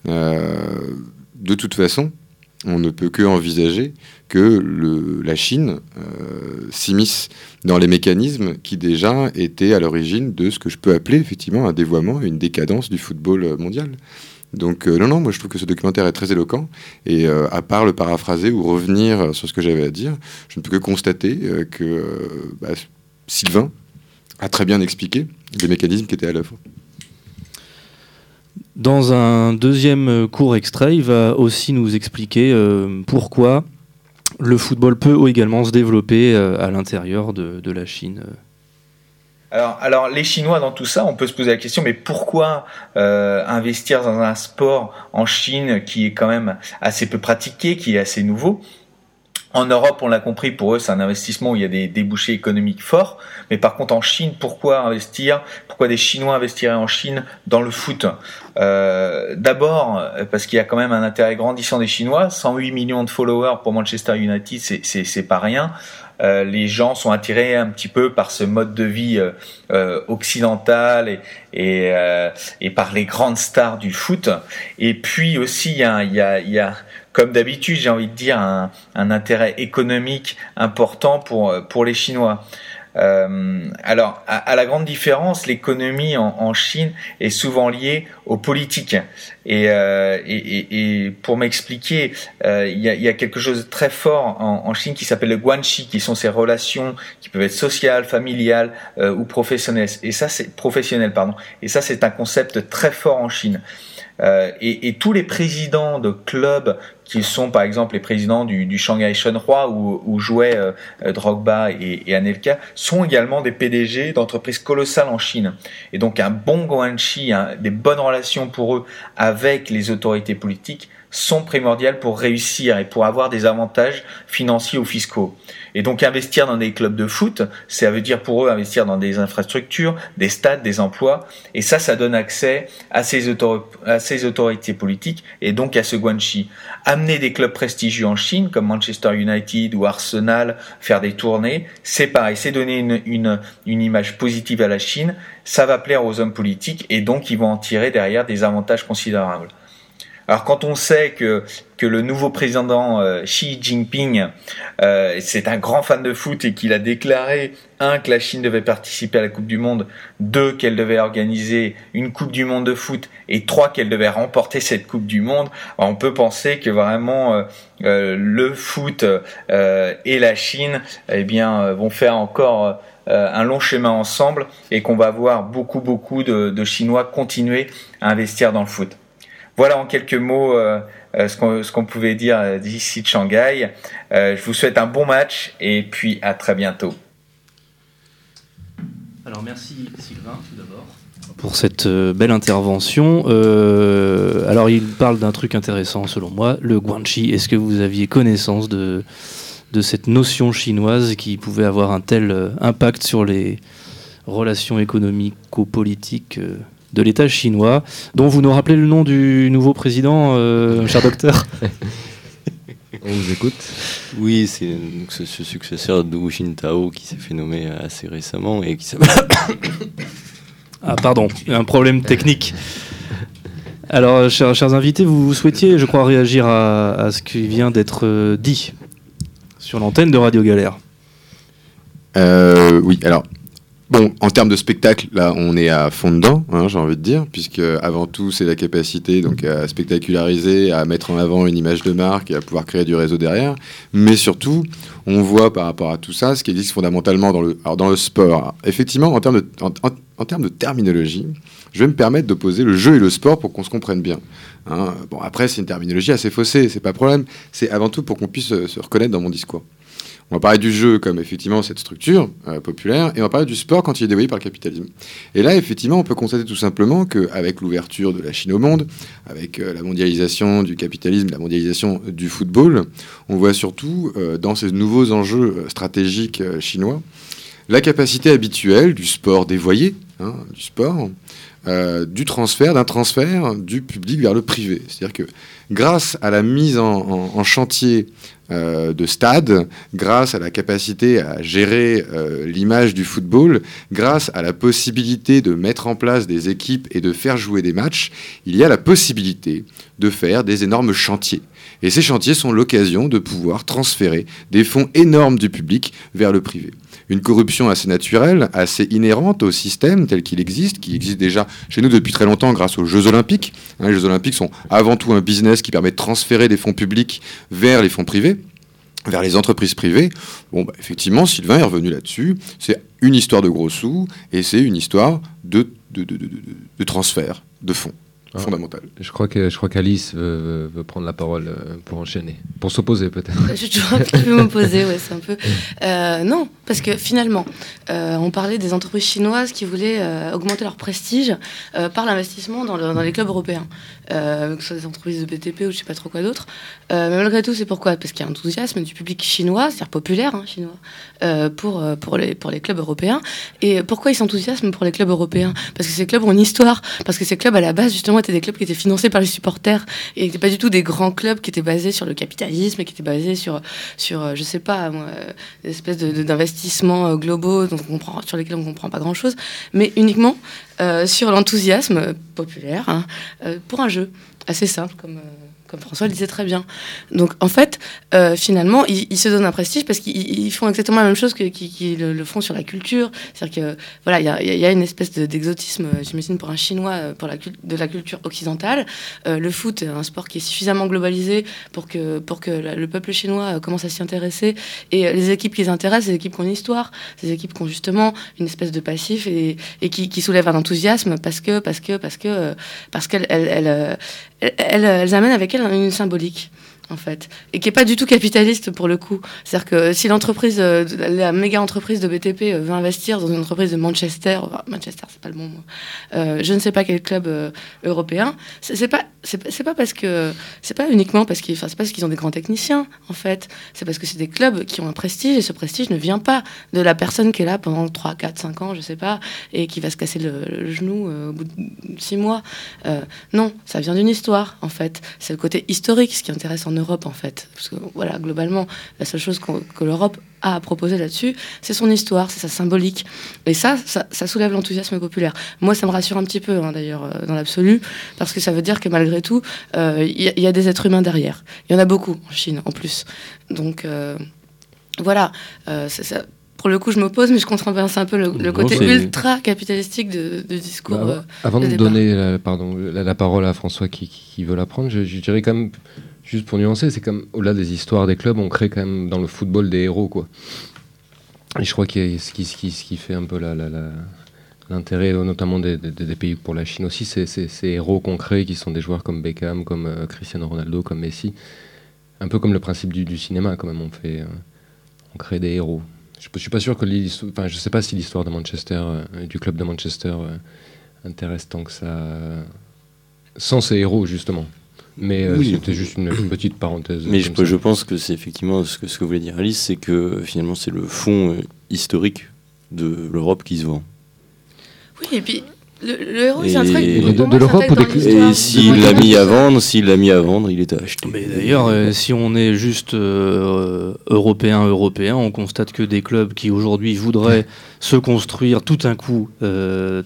De toute façon, on ne peut que envisager que la Chine s'immisce dans les mécanismes qui déjà étaient à l'origine de ce que je peux appeler effectivement un dévoiement, une décadence du football mondial. Donc non, moi je trouve que ce documentaire est très éloquent, et à part le paraphraser ou revenir sur ce que j'avais à dire, je ne peux que constater que Sylvain a très bien expliqué les mécanismes qui étaient à l'œuvre. Dans un deuxième court extrait, il va aussi nous expliquer pourquoi le football peut également se développer à l'intérieur de la Chine. Alors les Chinois dans tout ça, on peut se poser la question, mais pourquoi investir dans un sport en Chine qui est quand même assez peu pratiqué, qui est assez nouveau ? En Europe, on l'a compris, pour eux, c'est un investissement où il y a des débouchés économiques forts. Mais par contre, en Chine, pourquoi des Chinois investiraient en Chine dans le foot? D'abord, parce qu'il y a quand même un intérêt grandissant des Chinois. 108 millions de followers pour Manchester United, c'est pas rien. Les gens sont attirés un petit peu par ce mode de vie occidental et par les grandes stars du foot. Et puis aussi, il y a comme d'habitude, j'ai envie de dire, un intérêt économique important pour les Chinois. Alors, à la grande différence, l'économie en Chine est souvent liée aux politiques. Et pour m'expliquer, il y a quelque chose de très fort en Chine qui s'appelle le guanxi, qui sont ces relations qui peuvent être sociales, familiales ou professionnelles. Et ça, c'est un concept très fort en Chine. Et tous les présidents de clubs qui sont par exemple les présidents du Shanghai Shenhua où jouaient Drogba et Anelka sont également des PDG d'entreprises colossales en Chine. Et donc un bon guanxi, des bonnes relations pour eux avec les autorités politiques sont primordiales pour réussir et pour avoir des avantages financiers ou fiscaux. Et donc investir dans des clubs de foot, ça veut dire pour eux investir dans des infrastructures, des stades, des emplois, et ça donne accès à ces autorités politiques et donc à ce guanxi. Amener des clubs prestigieux en Chine comme Manchester United ou Arsenal, faire des tournées, c'est pareil, c'est donner une image positive à la Chine, ça va plaire aux hommes politiques et donc ils vont en tirer derrière des avantages considérables. Alors quand on sait que le nouveau président Xi Jinping c'est un grand fan de foot et qu'il a déclaré 1 que la Chine devait participer à la Coupe du Monde, 2 qu'elle devait organiser une Coupe du Monde de foot et 3 qu'elle devait remporter cette Coupe du Monde, on peut penser que vraiment le foot et la Chine vont faire encore un long chemin ensemble et qu'on va voir beaucoup de Chinois continuer à investir dans le foot. Voilà en quelques mots ce qu'on pouvait dire d'ici de Shanghai. Je vous souhaite un bon match et puis à très bientôt. Alors merci Sylvain tout d'abord pour cette belle intervention. Alors il parle d'un truc intéressant selon moi, le guanxi. Est-ce que vous aviez connaissance de cette notion chinoise qui pouvait avoir un tel impact sur les relations économico-politiques de l'État chinois, dont vous nous rappelez le nom du nouveau président, cher docteur? On vous écoute. Oui, c'est ce successeur de Hu Jintao qui s'est fait nommer assez récemment et qui s'appelle... Ah pardon, un problème technique. Alors, chers invités, vous souhaitiez, je crois, réagir à ce qui vient d'être dit sur l'antenne de Radio Galère. Oui, alors... Bon, en termes de spectacle, là, on est à fond dedans, j'ai envie de dire, puisque avant tout, c'est la capacité donc à spectaculariser, à mettre en avant une image de marque et à pouvoir créer du réseau derrière. Mais surtout, on voit par rapport à tout ça, ce qui existe fondamentalement dans le sport. Alors, effectivement, en termes de terminologie, je vais me permettre d'opposer le jeu et le sport pour qu'on se comprenne bien. Bon, après, c'est une terminologie assez faussée, c'est pas problème. C'est avant tout pour qu'on puisse se reconnaître dans mon discours. On va parler du jeu comme effectivement cette structure populaire, et on va parler du sport quand il est dévoyé par le capitalisme. Et là, effectivement, on peut constater tout simplement qu'avec l'ouverture de la Chine au monde, avec la mondialisation du capitalisme, la mondialisation du football, on voit surtout dans ces nouveaux enjeux stratégiques chinois, la capacité habituelle du sport dévoyé, du sport, d'un transfert du public vers le privé. C'est-à-dire que grâce à la mise en chantier de stades, grâce à la capacité à gérer l'image du football, grâce à la possibilité de mettre en place des équipes et de faire jouer des matchs, il y a la possibilité de faire des énormes chantiers. Et ces chantiers sont l'occasion de pouvoir transférer des fonds énormes du public vers le privé. Une corruption assez naturelle, assez inhérente au système tel qu'il existe, qui existe déjà chez nous depuis très longtemps grâce aux Jeux Olympiques. Les Jeux Olympiques sont avant tout un business qui permet de transférer des fonds publics vers les fonds privés, vers les entreprises privées. Bon, effectivement, Sylvain est revenu là-dessus. C'est une histoire de gros sous et c'est une histoire de transfert de fonds. Fondamental. Je crois qu'Alice veut prendre la parole pour enchaîner. Pour s'opposer, peut-être. Je suis toujours un petit peu m'opposer, ouais, c'est un peu... non, parce que finalement, on parlait des entreprises chinoises qui voulaient augmenter leur prestige par l'investissement dans les clubs européens, que ce soit des entreprises de BTP ou je sais pas trop quoi d'autre. Mais malgré tout, c'est pourquoi ? Parce qu'il y a un enthousiasme du public chinois, c'est-à-dire populaire, chinois, pour les clubs européens. Et pourquoi ils s'enthousiasment pour les clubs européens ? Parce que ces clubs ont une histoire, parce que ces clubs, à la base, justement, étaient des clubs qui étaient financés par les supporters, et n'étaient pas du tout des grands clubs qui étaient basés sur le capitalisme, et qui étaient basés sur je sais pas, moi, des espèces d'investissements globaux sur lesquels on comprend pas grand-chose, mais uniquement sur l'enthousiasme populaire pour un jeu assez simple, comme François le disait très bien. Donc, en fait, finalement, ils se donnent un prestige parce qu'ils font exactement la même chose qu'ils le font sur la culture. C'est-à-dire que, voilà, il y a une espèce d'exotisme, j'imagine, pour un Chinois, de la culture occidentale. Le foot est un sport qui est suffisamment globalisé pour que le peuple chinois commence à s'y intéresser. Et les équipes qui les intéressent, c'est les équipes qui ont une histoire. C'est les équipes qui ont justement une espèce de passif et qui soulèvent un enthousiasme parce qu'elles amènent avec elles une symbolique, en fait, et qui n'est pas du tout capitaliste pour le coup. C'est-à-dire que si la méga entreprise de BTP veut investir dans une entreprise de Manchester, c'est pas le bon mot, je ne sais pas quel club européen, c'est pas uniquement parce c'est pas parce qu'ils ont des grands techniciens, en fait, c'est parce que c'est des clubs qui ont un prestige, et ce prestige ne vient pas de la personne qui est là pendant 3, 4, 5 ans, je sais pas, et qui va se casser le genou au bout de 6 mois. Non, ça vient d'une histoire, en fait. C'est le côté historique, ce qui intéresse en Europe, en fait. Parce que, voilà, globalement, la seule chose que l'Europe a à proposer là-dessus, c'est son histoire, c'est sa symbolique. Et ça soulève l'enthousiasme populaire. Moi, ça me rassure un petit peu, d'ailleurs, dans l'absolu, parce que ça veut dire que malgré tout, il y a des êtres humains derrière. Il y en a beaucoup en Chine, en plus. Donc, voilà, c'est ça. Pour le coup, je m'oppose, mais je contrebalance un peu le côté ultra capitalistique du discours. Avant de donner la parole à François qui veut la prendre, je dirais quand même, juste pour nuancer, c'est comme au-delà des histoires des clubs, on crée quand même dans le football des héros, quoi. Et je crois que ce qui fait un peu l'intérêt, notamment des pays pour la Chine aussi, c'est ces héros qu'on crée, qui sont des joueurs comme Beckham, comme Cristiano Ronaldo, comme Messi. Un peu comme le principe du cinéma, quand même, on crée des héros. Je suis pas sûr que je sais pas si l'histoire de Manchester, du club de Manchester, intéresse tant que ça, sans ces héros justement. Mais c'était juste une petite parenthèse. Mais je pense que c'est effectivement ce que voulait dire Alice, c'est que finalement c'est le fond historique de l'Europe qui se vend. Oui, et puis le héros, c'est un truc de l'Europe ou et s'il l'a mis à vendre, il est à acheter. Mais d'ailleurs, si on est juste européen, on constate que des clubs qui aujourd'hui voudraient se construire tout à coup, à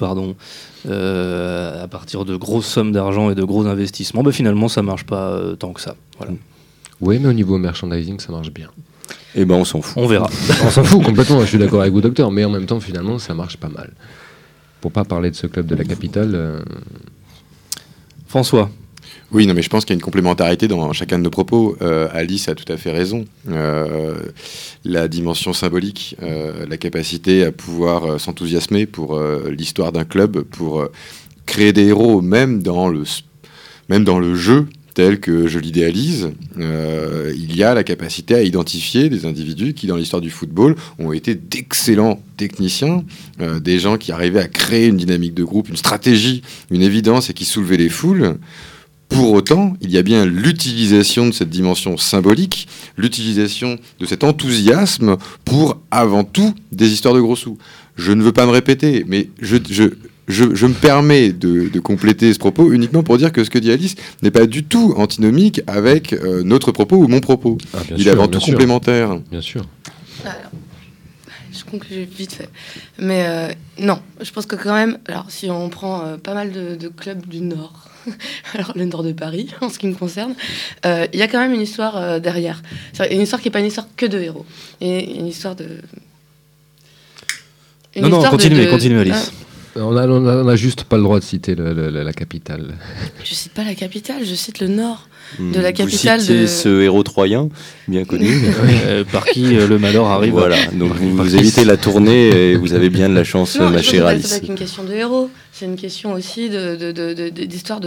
partir de grosses sommes d'argent et de gros investissements, finalement ça marche pas tant que ça. Voilà. Oui, mais au niveau merchandising, ça marche bien. Eh ben, on s'en fout. On verra. On s'en fout complètement. Je suis d'accord avec vous, docteur, mais en même temps, finalement, ça marche pas mal. Pour pas parler de ce club de la capitale. François. Oui, non, mais je pense qu'il y a une complémentarité dans chacun de nos propos. Alice a tout à fait raison. La dimension symbolique, la capacité à pouvoir s'enthousiasmer pour l'histoire d'un club, pour créer des héros, même dans le jeu tel que je l'idéalise, il y a la capacité à identifier des individus qui, dans l'histoire du football, ont été d'excellents techniciens, des gens qui arrivaient à créer une dynamique de groupe, une stratégie, une évidence et qui soulevaient les foules. Pour autant, il y a bien l'utilisation de cette dimension symbolique, l'utilisation de cet enthousiasme pour, avant tout, des histoires de gros sous. Je ne veux pas me répéter, mais je me permets de compléter ce propos uniquement pour dire que ce que dit Alice n'est pas du tout antinomique avec notre propos ou mon propos. Il est avant tout complémentaire. Bien sûr. Alors, je conclue vite fait. Mais non, je pense que quand même, alors si on prend pas mal de clubs du Nord, alors le Nord de Paris, en ce qui me concerne, il y a quand même une histoire derrière. C'est une histoire qui n'est pas une histoire que de héros. Et une histoire de... Continuez Alice. On a juste pas le droit de citer la capitale. Je cite pas la capitale, je cite le nord de la capitale. Vous citez ce héros troyen, bien connu. Par qui le malheur arrive. Voilà, donc vous évitez la tournée et vous avez bien de la chance, ma chère Alice. C'est pas qu'une question de héros, c'est une question aussi d'histoire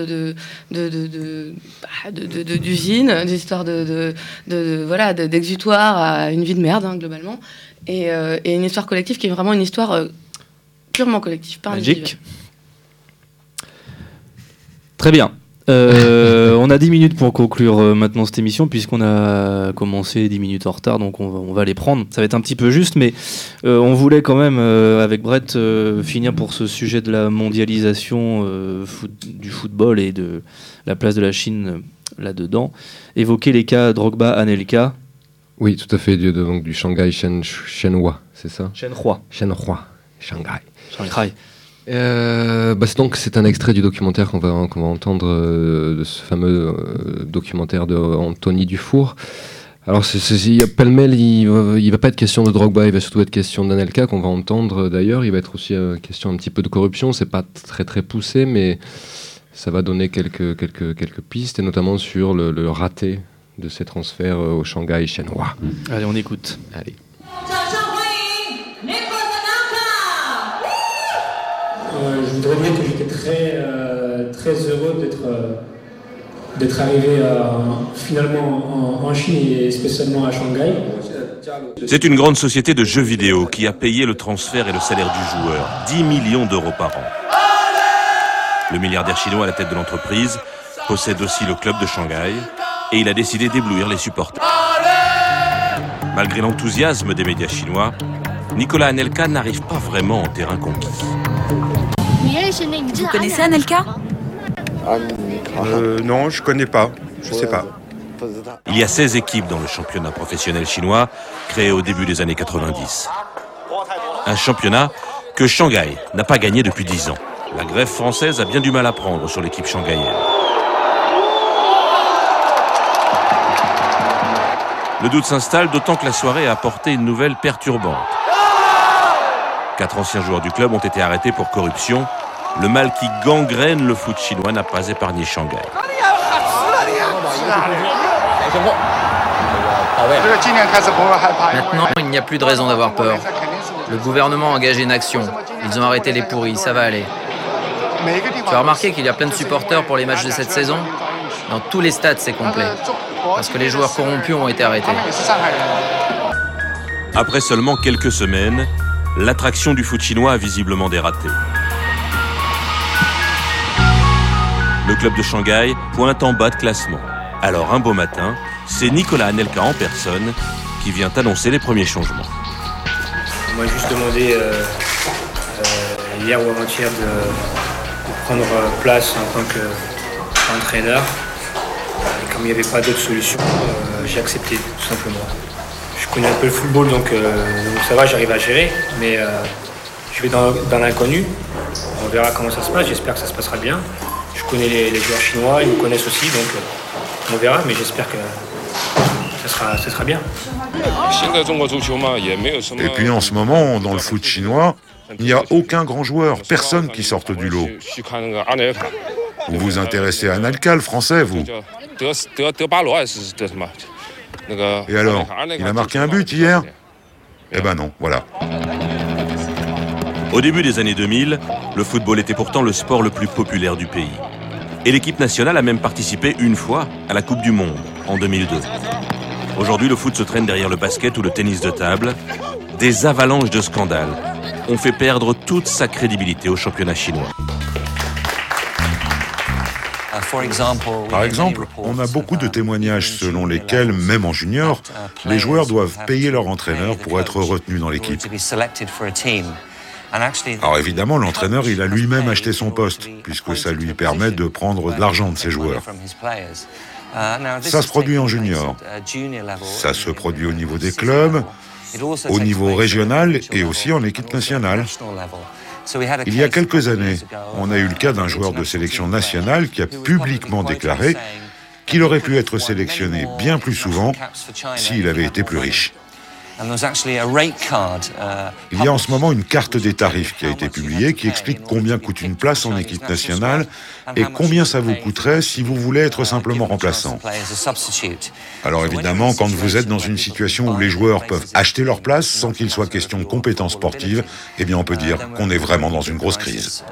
d'usine, d'histoire d'exutoire à une vie de merde, globalement. Et une histoire collective qui est vraiment une histoire purement collective, pas individuelle. Magique. Très bien. On a 10 minutes pour conclure maintenant cette émission, puisqu'on a commencé 10 minutes en retard, donc on va les prendre. Ça va être un petit peu juste, mais on voulait quand même, avec Brett, finir pour ce sujet de la mondialisation du football et de la place de la Chine là-dedans. Évoquer les cas Drogba-Anelka. Oui, tout à fait, donc du Shanghai Shenhua, c'est ça ? Shenhua. Shanghai. Donc c'est un extrait du documentaire qu'on va entendre, de ce fameux documentaire de Anthony Dufour. Alors pêle-mêle, il va pas être question de Drogba, il va surtout être question d'Anelka qu'on va entendre d'ailleurs. Il va être aussi question un petit peu de corruption. C'est pas très très poussé, mais ça va donner quelques pistes, et notamment sur le raté de ces transferts au Shanghai Shenhua. Allez, on écoute. Allez. Je voudrais dire que j'étais très heureux d'être arrivé finalement en Chine et spécialement à Shanghai. C'est une grande société de jeux vidéo qui a payé le transfert et le salaire du joueur, 10 millions d'euros par an. Le milliardaire chinois à la tête de l'entreprise possède aussi le club de Shanghai et il a décidé d'éblouir les supporters. Malgré l'enthousiasme des médias chinois, Nicolas Anelka n'arrive pas vraiment en terrain conquis. Vous connaissez Anelka ? Non, je connais pas. Je sais pas. Il y a 16 équipes dans le championnat professionnel chinois, créé au début des années 90. Un championnat que Shanghai n'a pas gagné depuis 10 ans. La grève française a bien du mal à prendre sur l'équipe shanghaïenne. Le doute s'installe, d'autant que la soirée a apporté une nouvelle perturbante. 4 anciens joueurs du club ont été arrêtés pour corruption. Le mal qui gangrène le foot chinois n'a pas épargné Shanghai. Maintenant, il n'y a plus de raison d'avoir peur. Le gouvernement a engagé une action. Ils ont arrêté les pourris, ça va aller. Tu as remarqué qu'il y a plein de supporters pour les matchs de cette saison ? Dans tous les stades, c'est complet. Parce que les joueurs corrompus ont été arrêtés. Après seulement quelques semaines, l'attraction du foot chinois a visiblement dératé. Le club de Shanghai pointe en bas de classement. Alors un beau matin, c'est Nicolas Anelka en personne qui vient annoncer les premiers changements. On m'a juste demandé hier ou avant-hier de prendre place en tant qu'entraîneur. Et comme il n'y avait pas d'autre solution, j'ai accepté tout simplement. Je connais un peu le football, donc ça va, j'arrive à gérer, mais je vais dans l'inconnu. On verra comment ça se passe, j'espère que ça se passera bien. Je connais les joueurs chinois, ils me connaissent aussi, donc on verra, mais j'espère que ça sera bien. Et puis en ce moment, dans le foot chinois, il n'y a aucun grand joueur, personne qui sorte du lot. Vous vous intéressez à Anelka, le français, vous ? Et alors, il a marqué un but hier ? Eh ben non, voilà. Au début des années 2000, le football était pourtant le sport le plus populaire du pays. Et l'équipe nationale a même participé une fois à la Coupe du Monde, en 2002. Aujourd'hui, le foot se traîne derrière le basket ou le tennis de table. Des avalanches de scandales ont fait perdre toute sa crédibilité au championnat chinois. Par exemple, on a beaucoup de témoignages selon lesquels, même en junior, les joueurs doivent payer leur entraîneur pour être retenus dans l'équipe. Alors évidemment, l'entraîneur, il a lui-même acheté son poste, puisque ça lui permet de prendre de l'argent de ses joueurs. Ça se produit en junior. Ça se produit au niveau des clubs, au niveau régional et aussi en équipe nationale. Il y a quelques années, on a eu le cas d'un joueur de sélection nationale qui a publiquement déclaré qu'il aurait pu être sélectionné bien plus souvent s'il avait été plus riche. Il y a en ce moment une carte des tarifs qui a été publiée qui explique combien coûte une place en équipe nationale et combien ça vous coûterait si vous voulez être simplement remplaçant. Alors évidemment, quand vous êtes dans une situation où les joueurs peuvent acheter leur place sans qu'il soit question de compétences sportives, eh bien on peut dire qu'on est vraiment dans une grosse crise.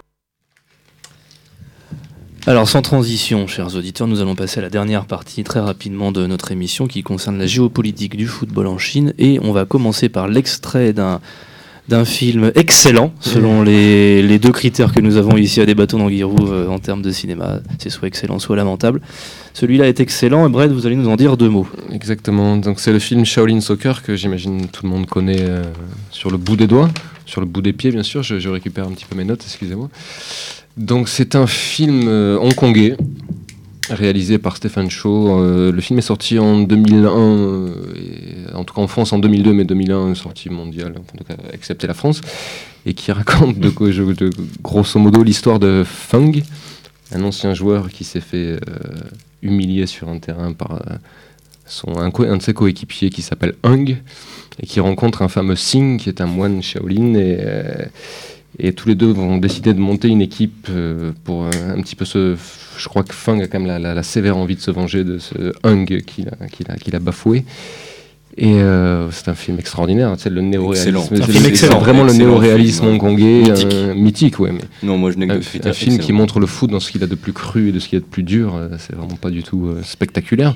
Alors sans transition, chers auditeurs, nous allons passer à la dernière partie très rapidement de notre émission qui concerne la géopolitique du football en Chine, et on va commencer par l'extrait d'un film excellent selon les deux critères que nous avons ici à Débattons d'Anguirou en termes de cinéma, c'est soit excellent soit lamentable. Celui-là est excellent et Brett, vous allez nous en dire 2 mots. Exactement, donc c'est le film Shaolin Soccer que j'imagine tout le monde connaît sur le bout des doigts, sur le bout des pieds bien sûr, je récupère un petit peu mes notes, excusez-moi. Donc c'est un film hongkongais réalisé par Stephen Chow. Le film est sorti en 2001, en tout cas en France en 2002, mais 2001 sortie mondiale, en tout cas excepté la France, et qui raconte de grosso modo l'histoire de Feng, un ancien joueur qui s'est fait humilier sur un terrain par un de ses coéquipiers qui s'appelle Hung, et qui rencontre un fameux Sing qui est un moine Shaolin, et tous les deux vont décider de monter une équipe pour un petit peu je crois que Feng a quand même la sévère envie de se venger de ce Hung qu'il a bafoué. Et c'est un film extraordinaire, tu sais, le néo-réalisme. C'est vraiment le néo-réalisme hongkongais, mythique, ouais. Mais non, moi je un film qui montre le foot dans ce qu'il a de plus cru et de ce qu'il y a de plus dur, c'est vraiment pas du tout spectaculaire.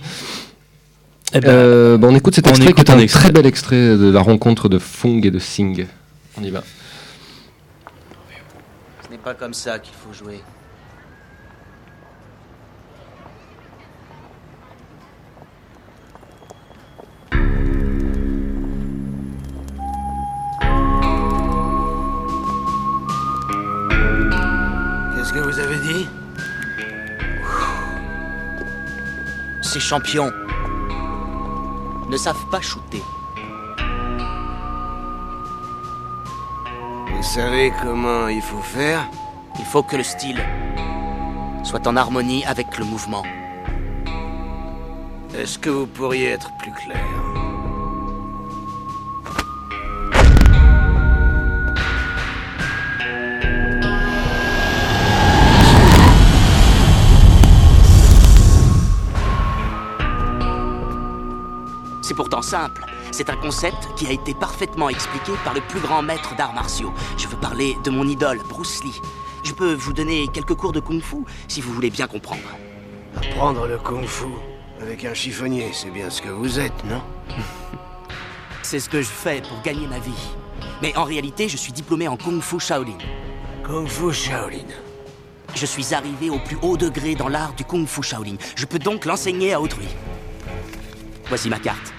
On écoute cet extrait qui est un très bel extrait de la rencontre de Feng et de Sing. On y va. Ce n'est pas comme ça qu'il faut jouer. Qu'est-ce que vous avez dit? Ces champions ne savent pas shooter. Vous savez comment il faut faire? Il faut que le style soit en harmonie avec le mouvement. Est-ce que vous pourriez être plus clair? C'est pourtant simple. C'est un concept qui a été parfaitement expliqué par le plus grand maître d'arts martiaux. Je veux parler de mon idole, Bruce Lee. Je peux vous donner quelques cours de kung-fu si vous voulez bien comprendre. Apprendre le kung-fu avec un chiffonnier, c'est bien ce que vous êtes, non? C'est ce que je fais pour gagner ma vie. Mais en réalité, je suis diplômé en kung-fu Shaolin. Kung-fu Shaolin. Je suis arrivé au plus haut degré dans l'art du kung-fu Shaolin. Je peux donc l'enseigner à autrui. Voici ma carte.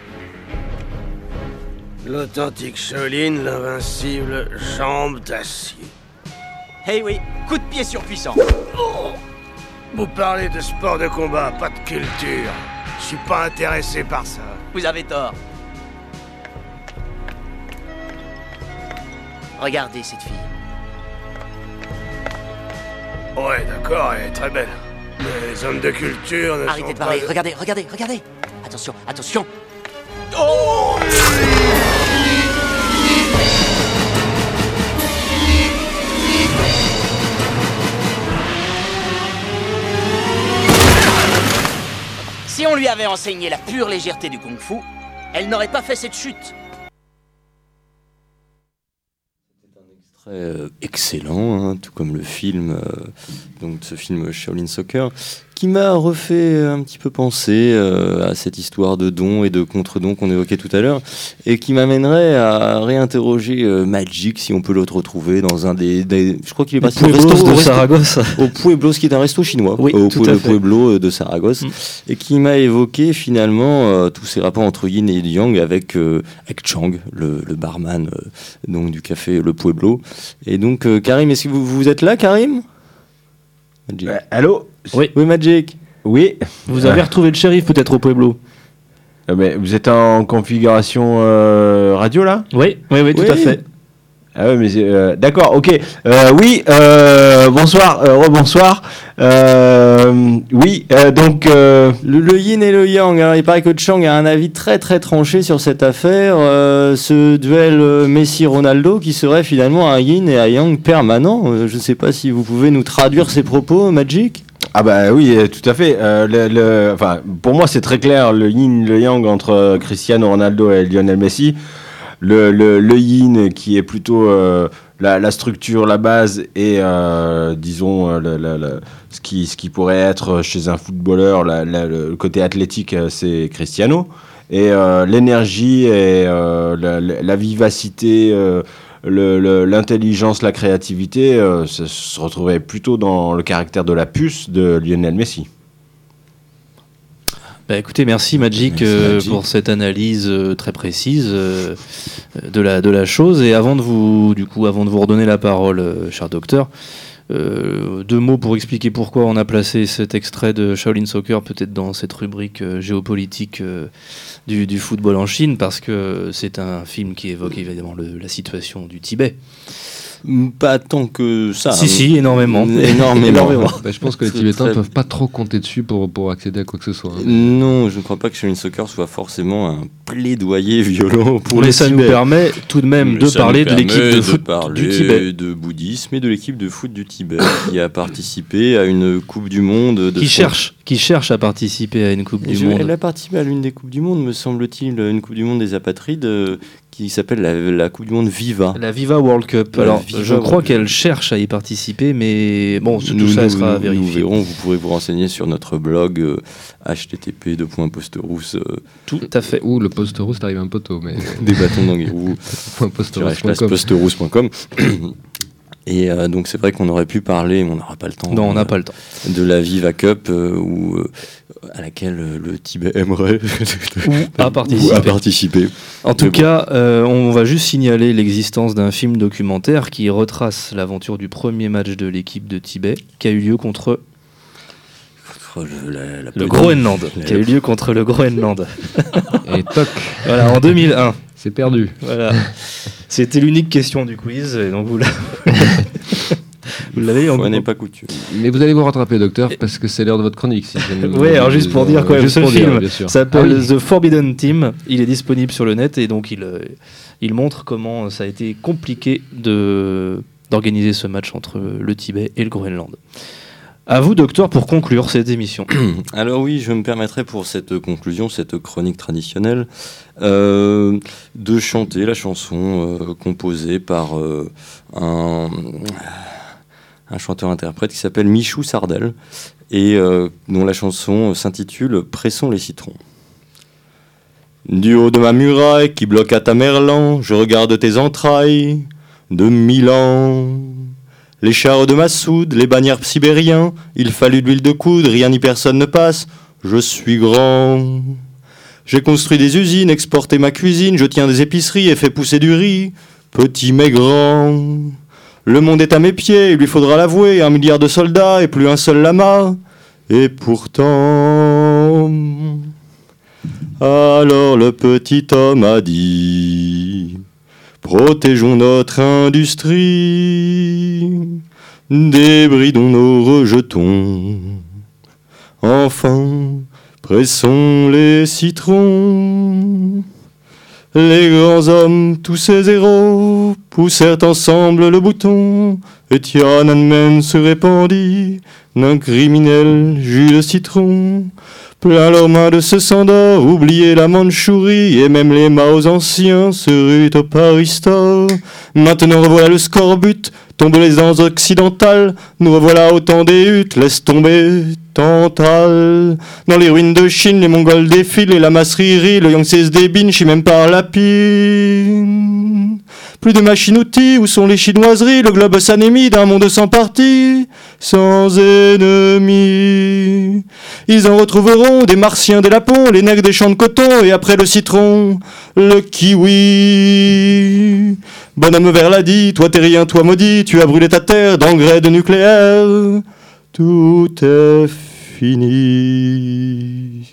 L'authentique Shaolin, l'invincible jambe d'acier. Eh oui, coup de pied surpuissant. Vous parlez de sport de combat, pas de culture. Je suis pas intéressé par ça. Vous avez tort. Regardez cette fille. Ouais, d'accord, elle est très belle. Mais les hommes de culture ne Arrêtez sont de parler, pas... regardez. Attention, attention. Oh! Si on lui avait enseigné la pure légèreté du kung-fu, elle n'aurait pas fait cette chute. Excellent, hein, tout comme le film, donc ce film Shaolin Soccer, qui m'a refait un petit peu penser à cette histoire de dons et de contre-dons qu'on évoquait tout à l'heure, et qui m'amènerait à réinterroger Magic, si on peut le retrouver dans un des je crois qu'il est passé au resto de Saragosse. Au Pueblo, qui est un resto chinois, oui, au tout à fait. Pueblo de Saragosse, et qui m'a évoqué finalement tous ces rapports entre Yin et Yang avec Chang, le barman donc du café Le Pueblo. Et donc Karim, est-ce que vous êtes là, Karim? Allô? Oui, Magic. Oui. Vous avez retrouvé le shérif peut-être au Pueblo? Mais vous êtes en configuration radio là? Oui, tout à fait. Ah ouais, mais d'accord, ok. Oui, bonsoir, rebonsoir. Oui, donc... Le yin et le yang. Alors, il paraît que Chang a un avis très très tranché sur cette affaire. Ce duel Messi-Ronaldo qui serait finalement un yin et un yang permanent. Je ne sais pas si vous pouvez nous traduire ces propos, Magic. Ah bah oui, tout à fait. Enfin, pour moi, c'est très clair, le yin, le yang entre Cristiano Ronaldo et Lionel Messi. Le yin qui est plutôt la structure, la base et disons ce qui pourrait être chez un footballeur le côté athlétique, c'est Cristiano, et l'énergie et la vivacité, l'intelligence, la créativité ça se retrouvait plutôt dans le caractère de la puce de Lionel Messi. Bah écoutez, merci Magic, pour cette analyse très précise de la chose. Et avant de vous redonner la parole, cher docteur, 2 mots pour expliquer pourquoi on a placé cet extrait de Shaolin Soccer peut-être dans cette rubrique géopolitique du football en Chine, parce que c'est un film qui évoque évidemment la situation du Tibet. Pas tant que ça. Si, énormément. Énormément. Je pense que les Tibétains ne peuvent pas trop compter dessus pour accéder à quoi que ce soit. Non, je ne crois pas que Shaolin Soccer soit forcément un plaidoyer violent pour mais le ça Tibet. nous permet tout de même de parler de l'équipe de foot du Tibet. De bouddhisme et de l'équipe de foot du Tibet qui a participé à une Coupe du Monde. Qui cherche à participer à une Coupe du Monde. Elle a participé à l'une des Coupes du Monde, me semble-t-il, une Coupe du Monde des apatrides qui s'appelle la Coupe du Monde Viva. La Viva World Cup. Alors, je crois qu'elle cherche à y participer, mais bon, tout ça sera vérifié. Nous verrons, vous pourrez vous renseigner sur notre blog http://posterousse. Tout à fait. Ou le posterousse, t'arrives un peu tôt, mais... Des bâtons d'Anguirou. posterousse.com. Et donc c'est vrai qu'on aurait pu parler, mais on n'aura pas le temps. Non, on n'a pas le temps. De la Viva Cup à laquelle le Tibet aimerait à participer. En tout cas, on va juste signaler l'existence d'un film documentaire qui retrace l'aventure du premier match de l'équipe de Tibet qui a eu lieu contre le Groenland. Qui a eu lieu contre le Groenland. Et toc. Voilà, en 2001. C'est perdu. Voilà. C'était l'unique question du quiz, et donc vous l'avez. On n'est pas coutume. Mais vous allez vous rattraper, docteur, parce que c'est l'heure de votre chronique. Oui, alors juste pour dire quoi, ce film s'appelle The Forbidden Team. Il est disponible sur le net et donc il montre comment ça a été compliqué d'organiser ce match entre le Tibet et le Groenland. À vous, docteur, pour conclure cette émission. Alors oui, je me permettrai pour cette conclusion, cette chronique traditionnelle, de chanter la chanson composée par un chanteur-interprète qui s'appelle Michou Sardel et dont la chanson s'intitule « Pressons les citrons ». Du haut de ma muraille qui bloque à ta merlan, je regarde tes entrailles de 1000 ans. Les chars de Massoud, les bannières sibériens, il fallut de l'huile de coudre, rien ni personne ne passe, je suis grand. J'ai construit des usines, exporté ma cuisine, je tiens des épiceries et fait pousser du riz, petit mais grand. Le monde est à mes pieds, il lui faudra l'avouer, 1 milliard de soldats et plus un seul lama. Et pourtant... Alors le petit homme a dit... Protégeons notre industrie, débridons nos rejetons. Enfin, pressons les citrons. Les grands hommes, tous ces héros, poussèrent ensemble le bouton, et Tiananmen se répandit d'un criminel jus de citron. Plein leurs mains de ce sang d'or, oubliez la Mandchourie, et même les Maos anciens se ruent au Paristor. Maintenant revoilà le scorbut, tombent les Andes occidentales, nous revoilà au temps des huttes, laisse tomber Tantale. Dans les ruines de Chine, les Mongols défilent, et la masserie rit, le Yangtze se débine, chie même par la pine. Plus de machines-outils, où sont les chinoiseries, le globe s'anémie d'un monde sans parti, sans ennemis. Ils en retrouveront des martiens, des lapons, les nègres des champs de coton, et après le citron, le kiwi. Bonhomme vert l'a dit, toi t'es rien, toi maudit, tu as brûlé ta terre d'engrais de nucléaire. Tout est fini.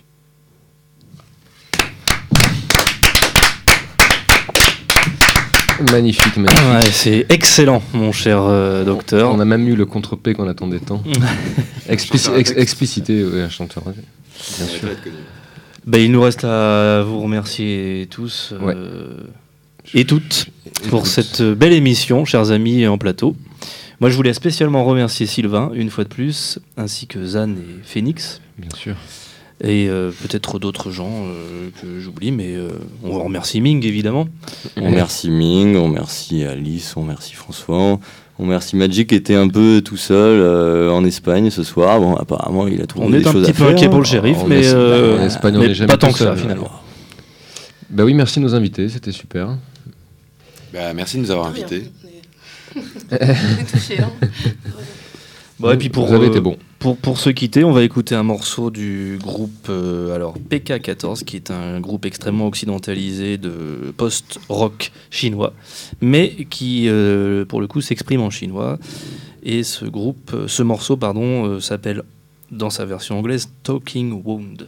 Magnifique. Ouais, c'est excellent, mon cher docteur. On a même eu le contre-P qu'on attendait tant. Explicité, oui, un chanteur. Bien sûr. Il nous reste à vous remercier tous et toutes pour cette belle émission, chers amis en plateau. Moi, je voulais spécialement remercier Sylvain, une fois de plus, ainsi que Zan et Phoenix. Bien sûr. Et peut-être d'autres gens que j'oublie, mais on remercie Ming, évidemment. On remercie Ming, on remercie Alice, on remercie François, on remercie Magic qui était un peu tout seul en Espagne ce soir. Bon, apparemment, il a trouvé des choses à faire. On est un petit peu inquiet pour le shérif, mais en Espagne, on n'est jamais pas tant tout que seul, ça, finalement. Bah oui, merci de nous inviter, c'était super. Merci de nous avoir invités. On est touchés, hein. Et puis vous avez été bon. Pour se quitter, on va écouter un morceau du groupe PK14, qui est un groupe extrêmement occidentalisé de post-rock chinois, mais qui, pour le coup, s'exprime en chinois. Et ce morceau, s'appelle, dans sa version anglaise, Talking Wound.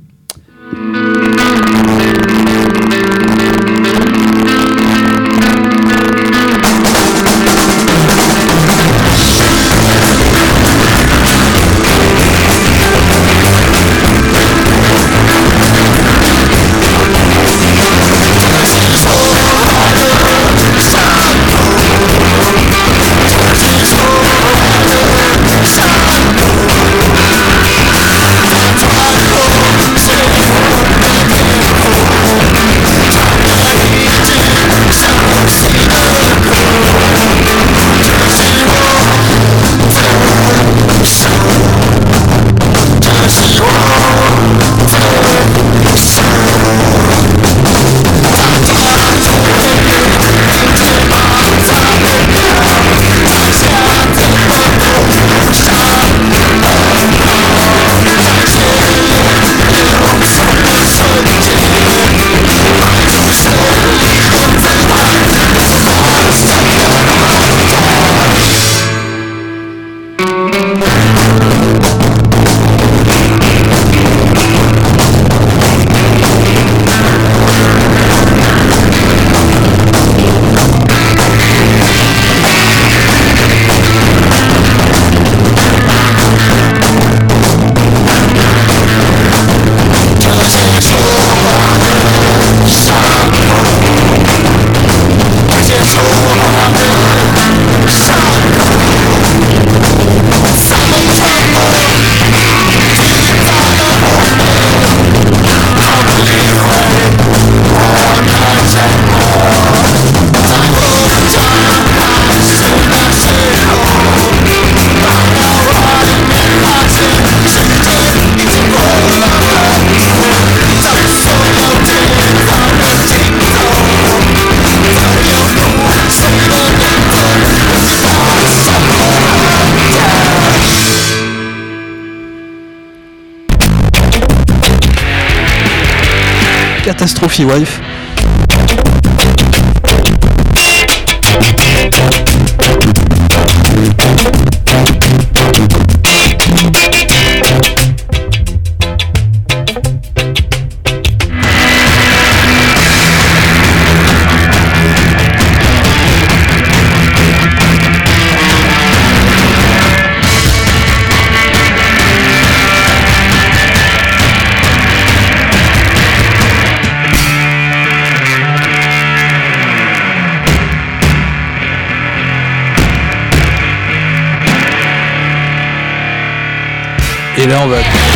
Catastrophe Wife. Et là on va